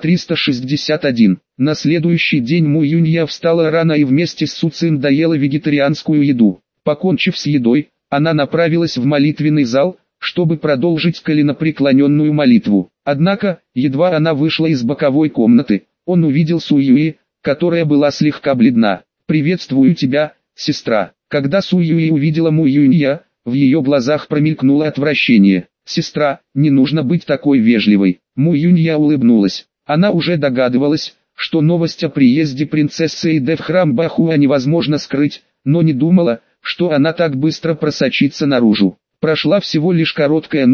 361. На следующий день Му Юнья встала рано и вместе с Су Цин доела вегетарианскую еду. Покончив с едой, она направилась в молитвенный зал, чтобы продолжить коленопреклоненную молитву. Однако, едва она вышла из боковой комнаты, он увидел Су Юи, которая была слегка бледна. «Приветствую тебя, сестра». Когда Су Юи увидела Му Юнья, в ее глазах промелькнуло отвращение. «Сестра, не нужно быть такой вежливой». Му Юнья улыбнулась. Она уже догадывалась, что новость о приезде принцессы Эйде в храм Бахуа невозможно скрыть, но не думала, что она так быстро просочится наружу. Прошла всего лишь короткая ночь,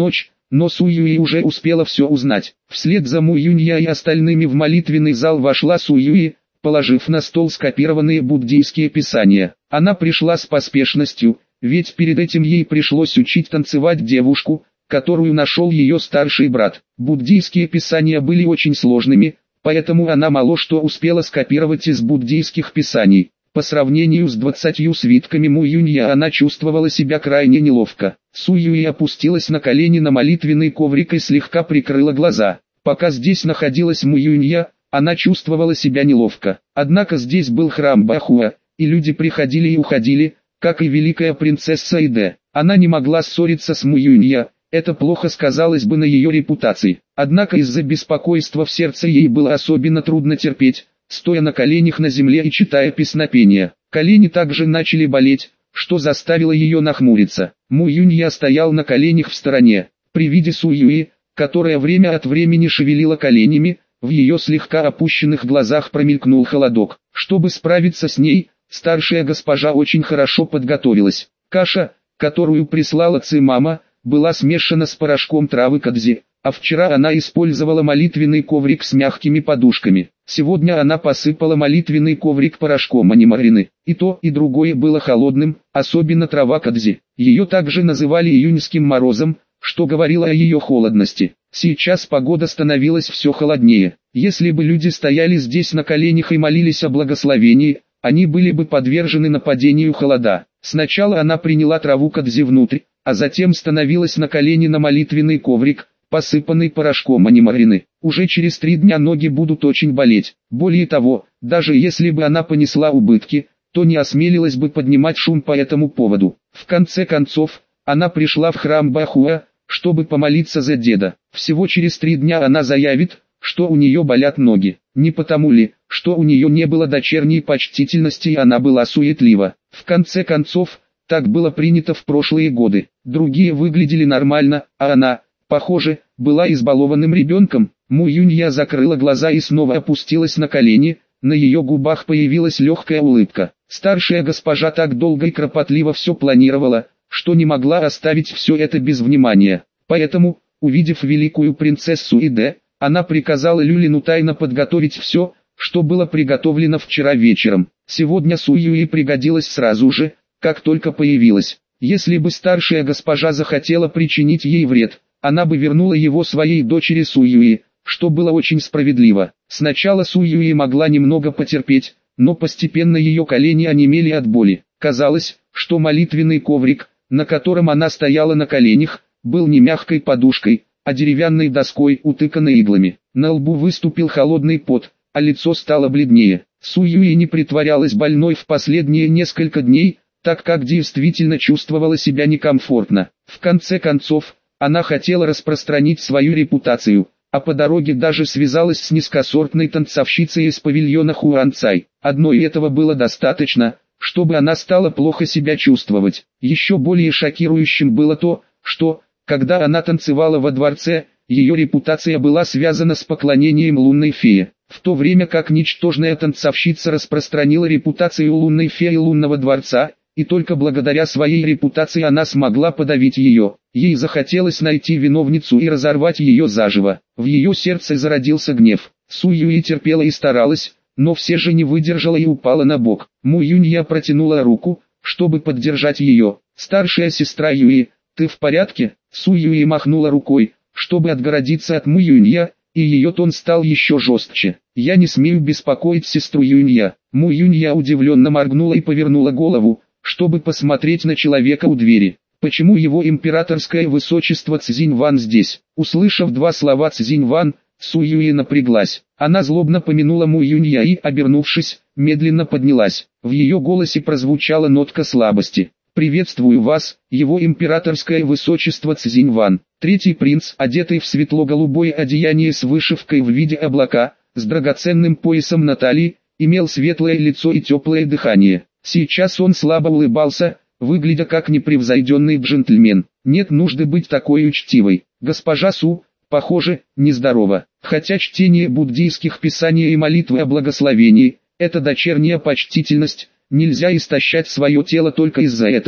но Су Юи уже успела все узнать. Вслед за Му Юнья и остальными в молитвенный зал вошла Су Юи, положив на стол скопированные буддийские писания. Она пришла с поспешностью, ведь перед этим ей пришлось учить танцевать девушку, которую нашел ее старший брат. Буддийские писания были очень сложными, поэтому она мало что успела скопировать из буддийских писаний. По сравнению с 20 свитками Му Юнья она чувствовала себя крайне неловко. Су Юи опустилась на колени на молитвенный коврик и слегка прикрыла глаза. Пока здесь находилась Му Юнья, она чувствовала себя неловко. Однако здесь был храм Бахуа, и люди приходили и уходили, как и великая принцесса Иде. Она не могла ссориться с Му Юнья, это плохо сказалось бы на ее репутации. Однако из-за беспокойства в сердце ей было особенно трудно терпеть, стоя на коленях на земле и читая песнопения. Колени также начали болеть, что заставило ее нахмуриться. Му Юнья стоял на коленях в стороне. При виде Су Юи, которая время от времени шевелила коленями, в ее слегка опущенных глазах промелькнул холодок. Чтобы справиться с ней, старшая госпожа очень хорошо подготовилась. Каша, которую прислала Ци-мама, была смешана с порошком травы кадзи, а вчера она использовала молитвенный коврик с мягкими подушками. Сегодня она посыпала молитвенный коврик порошком анимарины. И то, и другое было холодным, особенно трава кадзи. Ее также называли июньским морозом, что говорило о ее холодности. Сейчас погода становилась все холоднее. Если бы люди стояли здесь на коленях и молились о благословении, они были бы подвержены нападению холода. Сначала она приняла траву кадзи внутрь, а затем становилась на колени на молитвенный коврик, посыпанный порошком анимарины. Уже через 3 дня ноги будут очень болеть. Более того, даже если бы она понесла убытки, то не осмелилась бы поднимать шум по этому поводу. В конце концов, она пришла в храм Бахуа, чтобы помолиться за деда. Всего через 3 дня она заявит, что у нее болят ноги. Не потому ли, что у нее не было дочерней почтительности и она была суетлива. В конце концов, так было принято в прошлые годы. Другие выглядели нормально, а она, похоже, была избалованным ребенком. Му Юнья закрыла глаза и снова опустилась на колени, на ее губах появилась легкая улыбка. Старшая госпожа так долго и кропотливо все планировала, что не могла оставить все это без внимания. Поэтому, увидев великую принцессу Иде, она приказала Люлину тайно подготовить все, что было приготовлено вчера вечером. Сегодня Су Юи пригодилась сразу же, как только появилась. Если бы старшая госпожа захотела причинить ей вред, она бы вернула его своей дочери Су Юи, что было очень справедливо. Сначала Су Юи могла немного потерпеть, но постепенно ее колени онемели от боли. Казалось, что молитвенный коврик, на котором она стояла на коленях, был не мягкой подушкой, а деревянной доской, утыканной иглами. На лбу выступил холодный пот, а лицо стало бледнее. Су Юи не притворялась больной в последние несколько дней, так как действительно чувствовала себя некомфортно. В конце концов, она хотела распространить свою репутацию, а по дороге даже связалась с низкосортной танцовщицей из павильона Хуанцай. Одной этого было достаточно, чтобы она стала плохо себя чувствовать. Еще более шокирующим было то, что, когда она танцевала во дворце, ее репутация была связана с поклонением лунной фее. В то время как ничтожная танцовщица распространила репутацию лунной феи лунного дворца, и только благодаря своей репутации она смогла подавить ее. Ей захотелось найти виновницу и разорвать ее заживо. В ее сердце зародился гнев. Су Юи терпела и старалась, но все же не выдержала и упала на бок. Му Юнья протянула руку, чтобы поддержать ее. «Старшая сестра Юи, ты в порядке?» Су Юи махнула рукой, чтобы отгородиться от Му Юнья, и ее тон стал еще жестче. «Я не смею беспокоить сестру Юнья». Му Юнья удивленно моргнула и повернула голову, чтобы посмотреть на человека у двери. «Почему его императорское высочество Цзиньван здесь?» Услышав 2 слова Цзиньван, Су Юи напряглась. Она злобно помянула Му Юнья и, обернувшись, медленно поднялась. В ее голосе прозвучала нотка слабости. «Приветствую вас, его императорское высочество Цзиньван». Третий принц, одетый в светло-голубое одеяние с вышивкой в виде облака, с драгоценным поясом на талии, имел светлое лицо и теплое дыхание. Сейчас он слабо улыбался, выглядя как непревзойденный джентльмен. Нет нужды быть такой учтивой. Госпожа Су, похоже, нездорова. Хотя чтение буддийских писаний и молитвы о благословении – это дочерняя почтительность, нельзя истощать свое тело только из-за этого.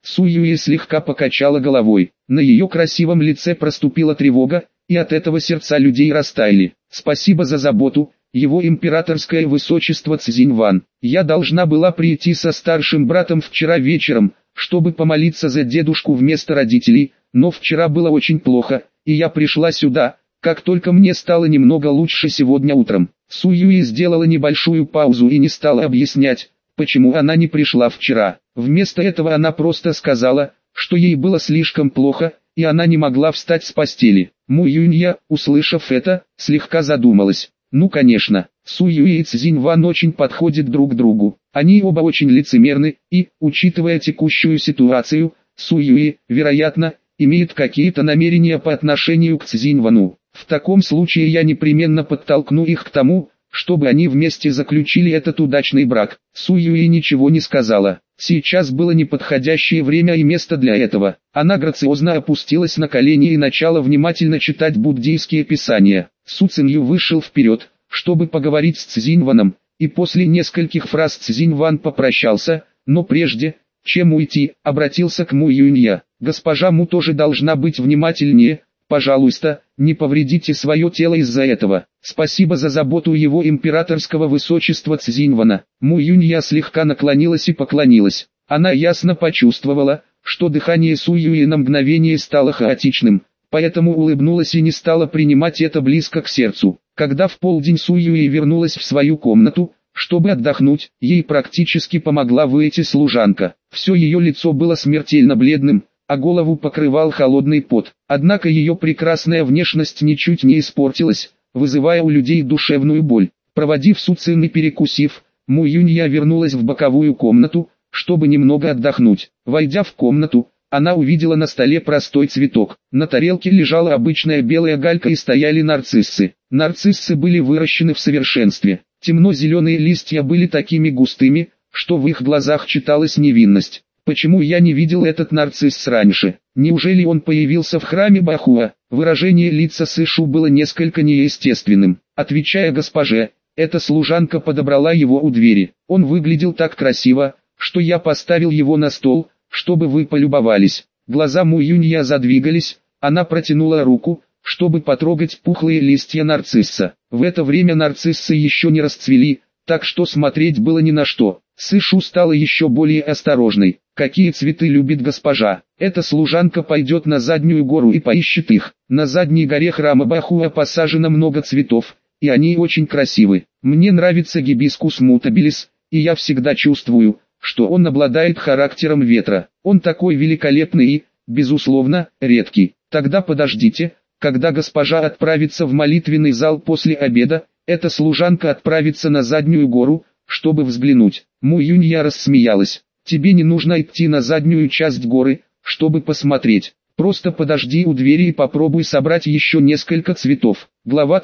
Су Юи слегка покачала головой. На ее красивом лице проступила тревога, и от этого сердца людей растаяли. «Спасибо за заботу, его императорское высочество Цзиньван. Я должна была прийти со старшим братом вчера вечером, чтобы помолиться за дедушку вместо родителей, но вчера было очень плохо, и я пришла сюда, как только мне стало немного лучше сегодня утром». Су Юи сделала небольшую паузу и не стала объяснять, почему она не пришла вчера. Вместо этого она просто сказала, что ей было слишком плохо, и она не могла встать с постели. Му Юнья, услышав это, слегка задумалась. Ну конечно, Су Юи и Цзиньван очень подходят друг другу. Они оба очень лицемерны, и, учитывая текущую ситуацию, Су Юи, вероятно, имеет какие-то намерения по отношению к Цзиньвану. В таком случае я непременно подтолкну их к тому, чтобы они вместе заключили этот удачный брак. Су Юи ничего не сказала. Сейчас было неподходящее время и место для этого. Она грациозно опустилась на колени и начала внимательно читать буддийские писания. Су Цинью вышел вперед, чтобы поговорить с Цзиньваном, и после нескольких фраз Цзиньван попрощался, но прежде, чем уйти, обратился к Му Юнья. «Госпожа Му тоже должна быть внимательнее, пожалуйста, не повредите свое тело из-за этого. Спасибо за заботу его императорского высочества Цзиньвана». Му Юнья слегка наклонилась и поклонилась. Она ясно почувствовала, что дыхание Су Юи на мгновение стало хаотичным, поэтому улыбнулась и не стала принимать это близко к сердцу. Когда в полдень Су Юи вернулась в свою комнату, чтобы отдохнуть, ей практически помогла выйти служанка. Все ее лицо было смертельно бледным, а голову покрывал холодный пот. Однако ее прекрасная внешность ничуть не испортилась, вызывая у людей душевную боль. Проводив Су Цин и перекусив, Му Юнья вернулась в боковую комнату, чтобы немного отдохнуть. Войдя в комнату, она увидела на столе простой цветок. На тарелке лежала обычная белая галька и стояли нарциссы. Нарциссы были выращены в совершенстве. Темно-зеленые листья были такими густыми, что в их глазах читалась невинность. Почему я не видел этот нарцисс раньше? Неужели он появился в храме Бахуа? Выражение лица Сышу было несколько неестественным. Отвечая госпоже, эта служанка подобрала его у двери. Он выглядел так красиво, что я поставил его на стол, чтобы вы полюбовались. Глаза Му Юнья задвигались, она протянула руку, чтобы потрогать пухлые листья нарцисса. В это время нарциссы еще не расцвели, так что смотреть было ни на что. Сышу стала еще более осторожной. «Какие цветы любит госпожа? Эта служанка пойдет на заднюю гору и поищет их. На задней горе храма Бахуа посажено много цветов, и они очень красивы. Мне нравится гибискус мутабилис, и я всегда чувствую, что он обладает характером ветра. Он такой великолепный и, безусловно, редкий. Тогда подождите, когда госпожа отправится в молитвенный зал после обеда, эта служанка отправится на заднюю гору, чтобы взглянуть». Му Юнья рассмеялась. «Тебе не нужно идти на заднюю часть горы, чтобы посмотреть. Просто подожди у двери и попробуй собрать еще несколько цветов». Глава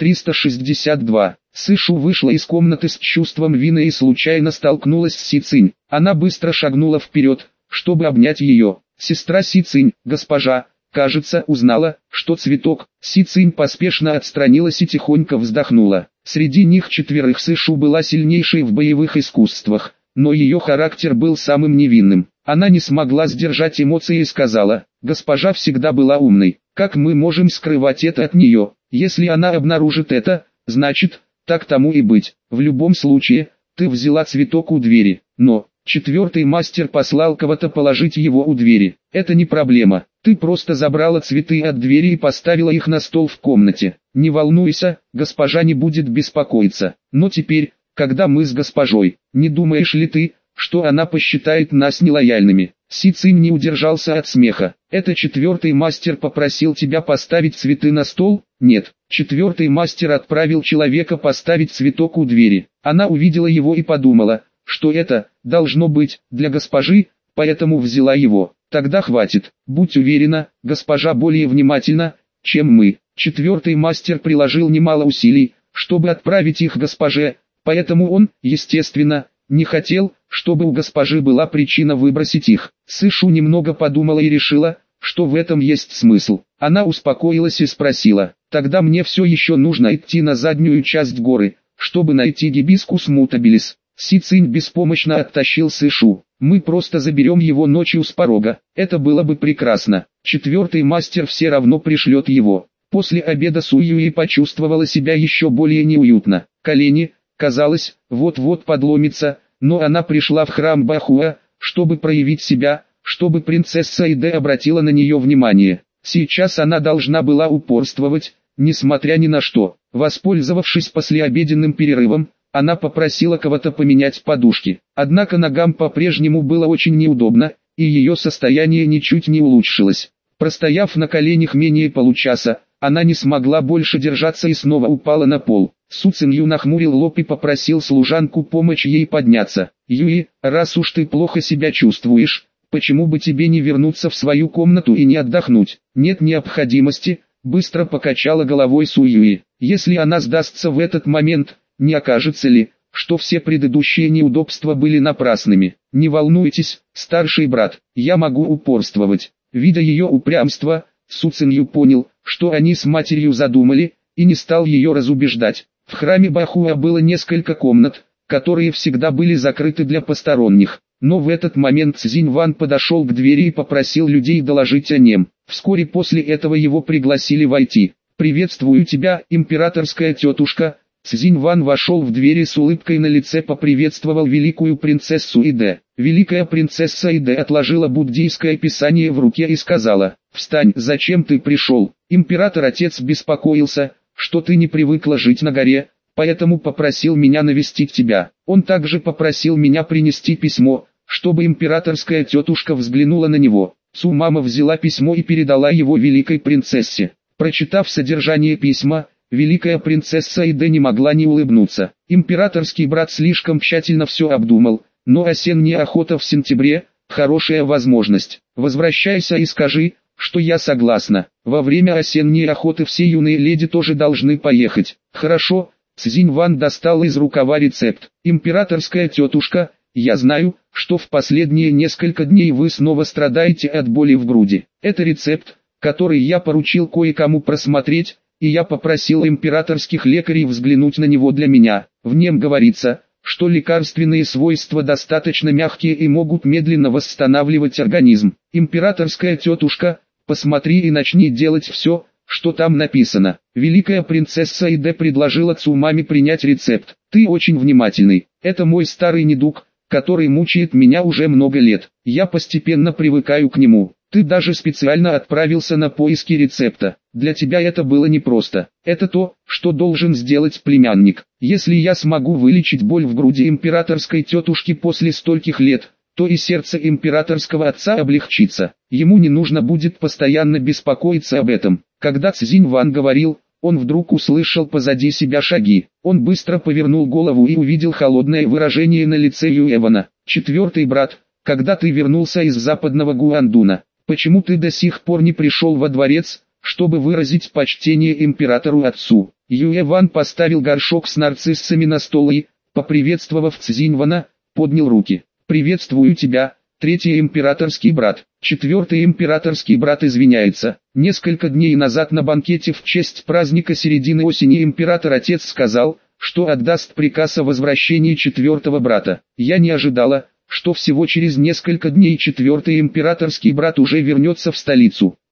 362. Сышу вышла из комнаты с чувством вины и случайно столкнулась с Си Цинь. Она быстро шагнула вперед, чтобы обнять ее. «Сестра Си Цинь, госпожа, кажется, узнала, что цветок». Си Цинь поспешно отстранилась и тихонько вздохнула. Среди них четверых Сышу была сильнейшей в боевых искусствах, но ее характер был самым невинным. Она не смогла сдержать эмоции и сказала: «Госпожа всегда была умной. Как мы можем скрывать это от нее? Если она обнаружит это, значит, так тому и быть. В любом случае, ты взяла цветок у двери, но...» Четвертый мастер послал кого-то положить его у двери. «Это не проблема. Ты просто забрала цветы от двери и поставила их на стол в комнате. Не волнуйся, госпожа не будет беспокоиться. Но теперь, когда мы с госпожой, не думаешь ли ты, что она посчитает нас нелояльными?» Си Цинь не удержался от смеха. «Это четвертый мастер попросил тебя поставить цветы на стол?» «Нет». Четвертый мастер отправил человека поставить цветок у двери. Она увидела его и подумала, что это, должно быть, для госпожи, поэтому взяла его. «Тогда хватит. Будь уверена, госпожа более внимательна, чем мы». Четвертый мастер приложил немало усилий, чтобы отправить их госпоже, поэтому он, естественно, не хотел, чтобы у госпожи была причина выбросить их. Сышу немного подумала и решила, что в этом есть смысл. Она успокоилась и спросила: «Тогда мне все еще нужно идти на заднюю часть горы, чтобы найти гибискус мутабилис». Си Цинь беспомощно оттащил Сышу. Мы просто заберем его ночью с порога. Это было бы прекрасно. Четвертый мастер все равно пришлет его. После обеда Суюи почувствовала себя еще более неуютно. Колени, казалось, вот-вот подломится, но она пришла в храм Бахуа, чтобы проявить себя, чтобы принцесса Иде обратила на нее внимание. Сейчас она должна была упорствовать, несмотря ни на что. Воспользовавшись послеобеденным перерывом, она попросила кого-то поменять подушки. Однако ногам по-прежнему было очень неудобно, и ее состояние ничуть не улучшилось. Простояв на коленях менее получаса, она не смогла больше держаться и снова упала на пол. Су Цинью нахмурил лоб и попросил служанку помочь ей подняться. «Юи, раз уж ты плохо себя чувствуешь, почему бы тебе не вернуться в свою комнату и не отдохнуть?» «Нет необходимости», — быстро покачала головой Су Юи. «Если она сдастся в этот момент, не окажется ли, что все предыдущие неудобства были напрасными?» «Не волнуйтесь, старший брат, я могу упорствовать». Видя ее упрямство, Су Цинью понял, что они с матерью задумали, и не стал ее разубеждать. В храме Бахуа было несколько комнат, которые всегда были закрыты для посторонних. Но в этот момент Цзинь Ван подошел к двери и попросил людей доложить о нем. Вскоре после этого его пригласили войти. «Приветствую тебя, императорская тетушка». Цзинь Ван вошел в двери с улыбкой на лице, поприветствовал великую принцессу Иде. Великая принцесса Иде отложила буддийское писание в руке и сказала: «Встань, зачем ты пришел?» «Император-отец беспокоился, что ты не привыкла жить на горе, поэтому попросил меня навестить тебя. Он также попросил меня принести письмо, чтобы императорская тетушка взглянула на него». Цу-мама взяла письмо и передала его великой принцессе. Прочитав содержание письма, великая принцесса Иде не могла не улыбнуться. Императорский брат слишком тщательно все обдумал, но осенняя охота в сентябре – хорошая возможность. «Возвращайся и скажи, что я согласна. Во время осенней охоты все юные леди тоже должны поехать». «Хорошо». Цзинь Ван достал из рукава рецепт. «Императорская тетушка, я знаю, что в последние несколько дней вы снова страдаете от боли в груди. Это рецепт, который я поручил кое-кому просмотреть, и я попросил императорских лекарей взглянуть на него для меня. В нем говорится, что лекарственные свойства достаточно мягкие и могут медленно восстанавливать организм. Императорская тетушка, посмотри и начни делать все, что там написано». Великая принцесса Иде предложила Цу-маме принять рецепт. «Ты очень внимательный. Это мой старый недуг, который мучает меня уже много лет. Я постепенно привыкаю к нему. Ты даже специально отправился на поиски рецепта. Для тебя это было непросто. Это то, что должен сделать племянник. Если я смогу вылечить боль в груди императорской тетушки после стольких лет, то и сердце императорского отца облегчится. Ему не нужно будет постоянно беспокоиться об этом». Когда Цзинь Ван говорил, он вдруг услышал позади себя шаги. Он быстро повернул голову и увидел холодное выражение на лице Юэвана. «Четвертый брат, когда ты вернулся из западного Гуандуна, почему ты до сих пор не пришел во дворец, чтобы выразить почтение императору-отцу?» Юэван поставил горшок с нарциссами на стол и, поприветствовав Цзинь Вана, поднял руки. «Приветствую тебя, третий императорский брат». Четвертый императорский брат извиняется. Несколько дней назад на банкете в честь праздника середины осени император-отец сказал, что отдаст приказ о возвращении четвертого брата. Я не ожидала, что всего через несколько дней четвертый императорский брат уже вернется в столицу.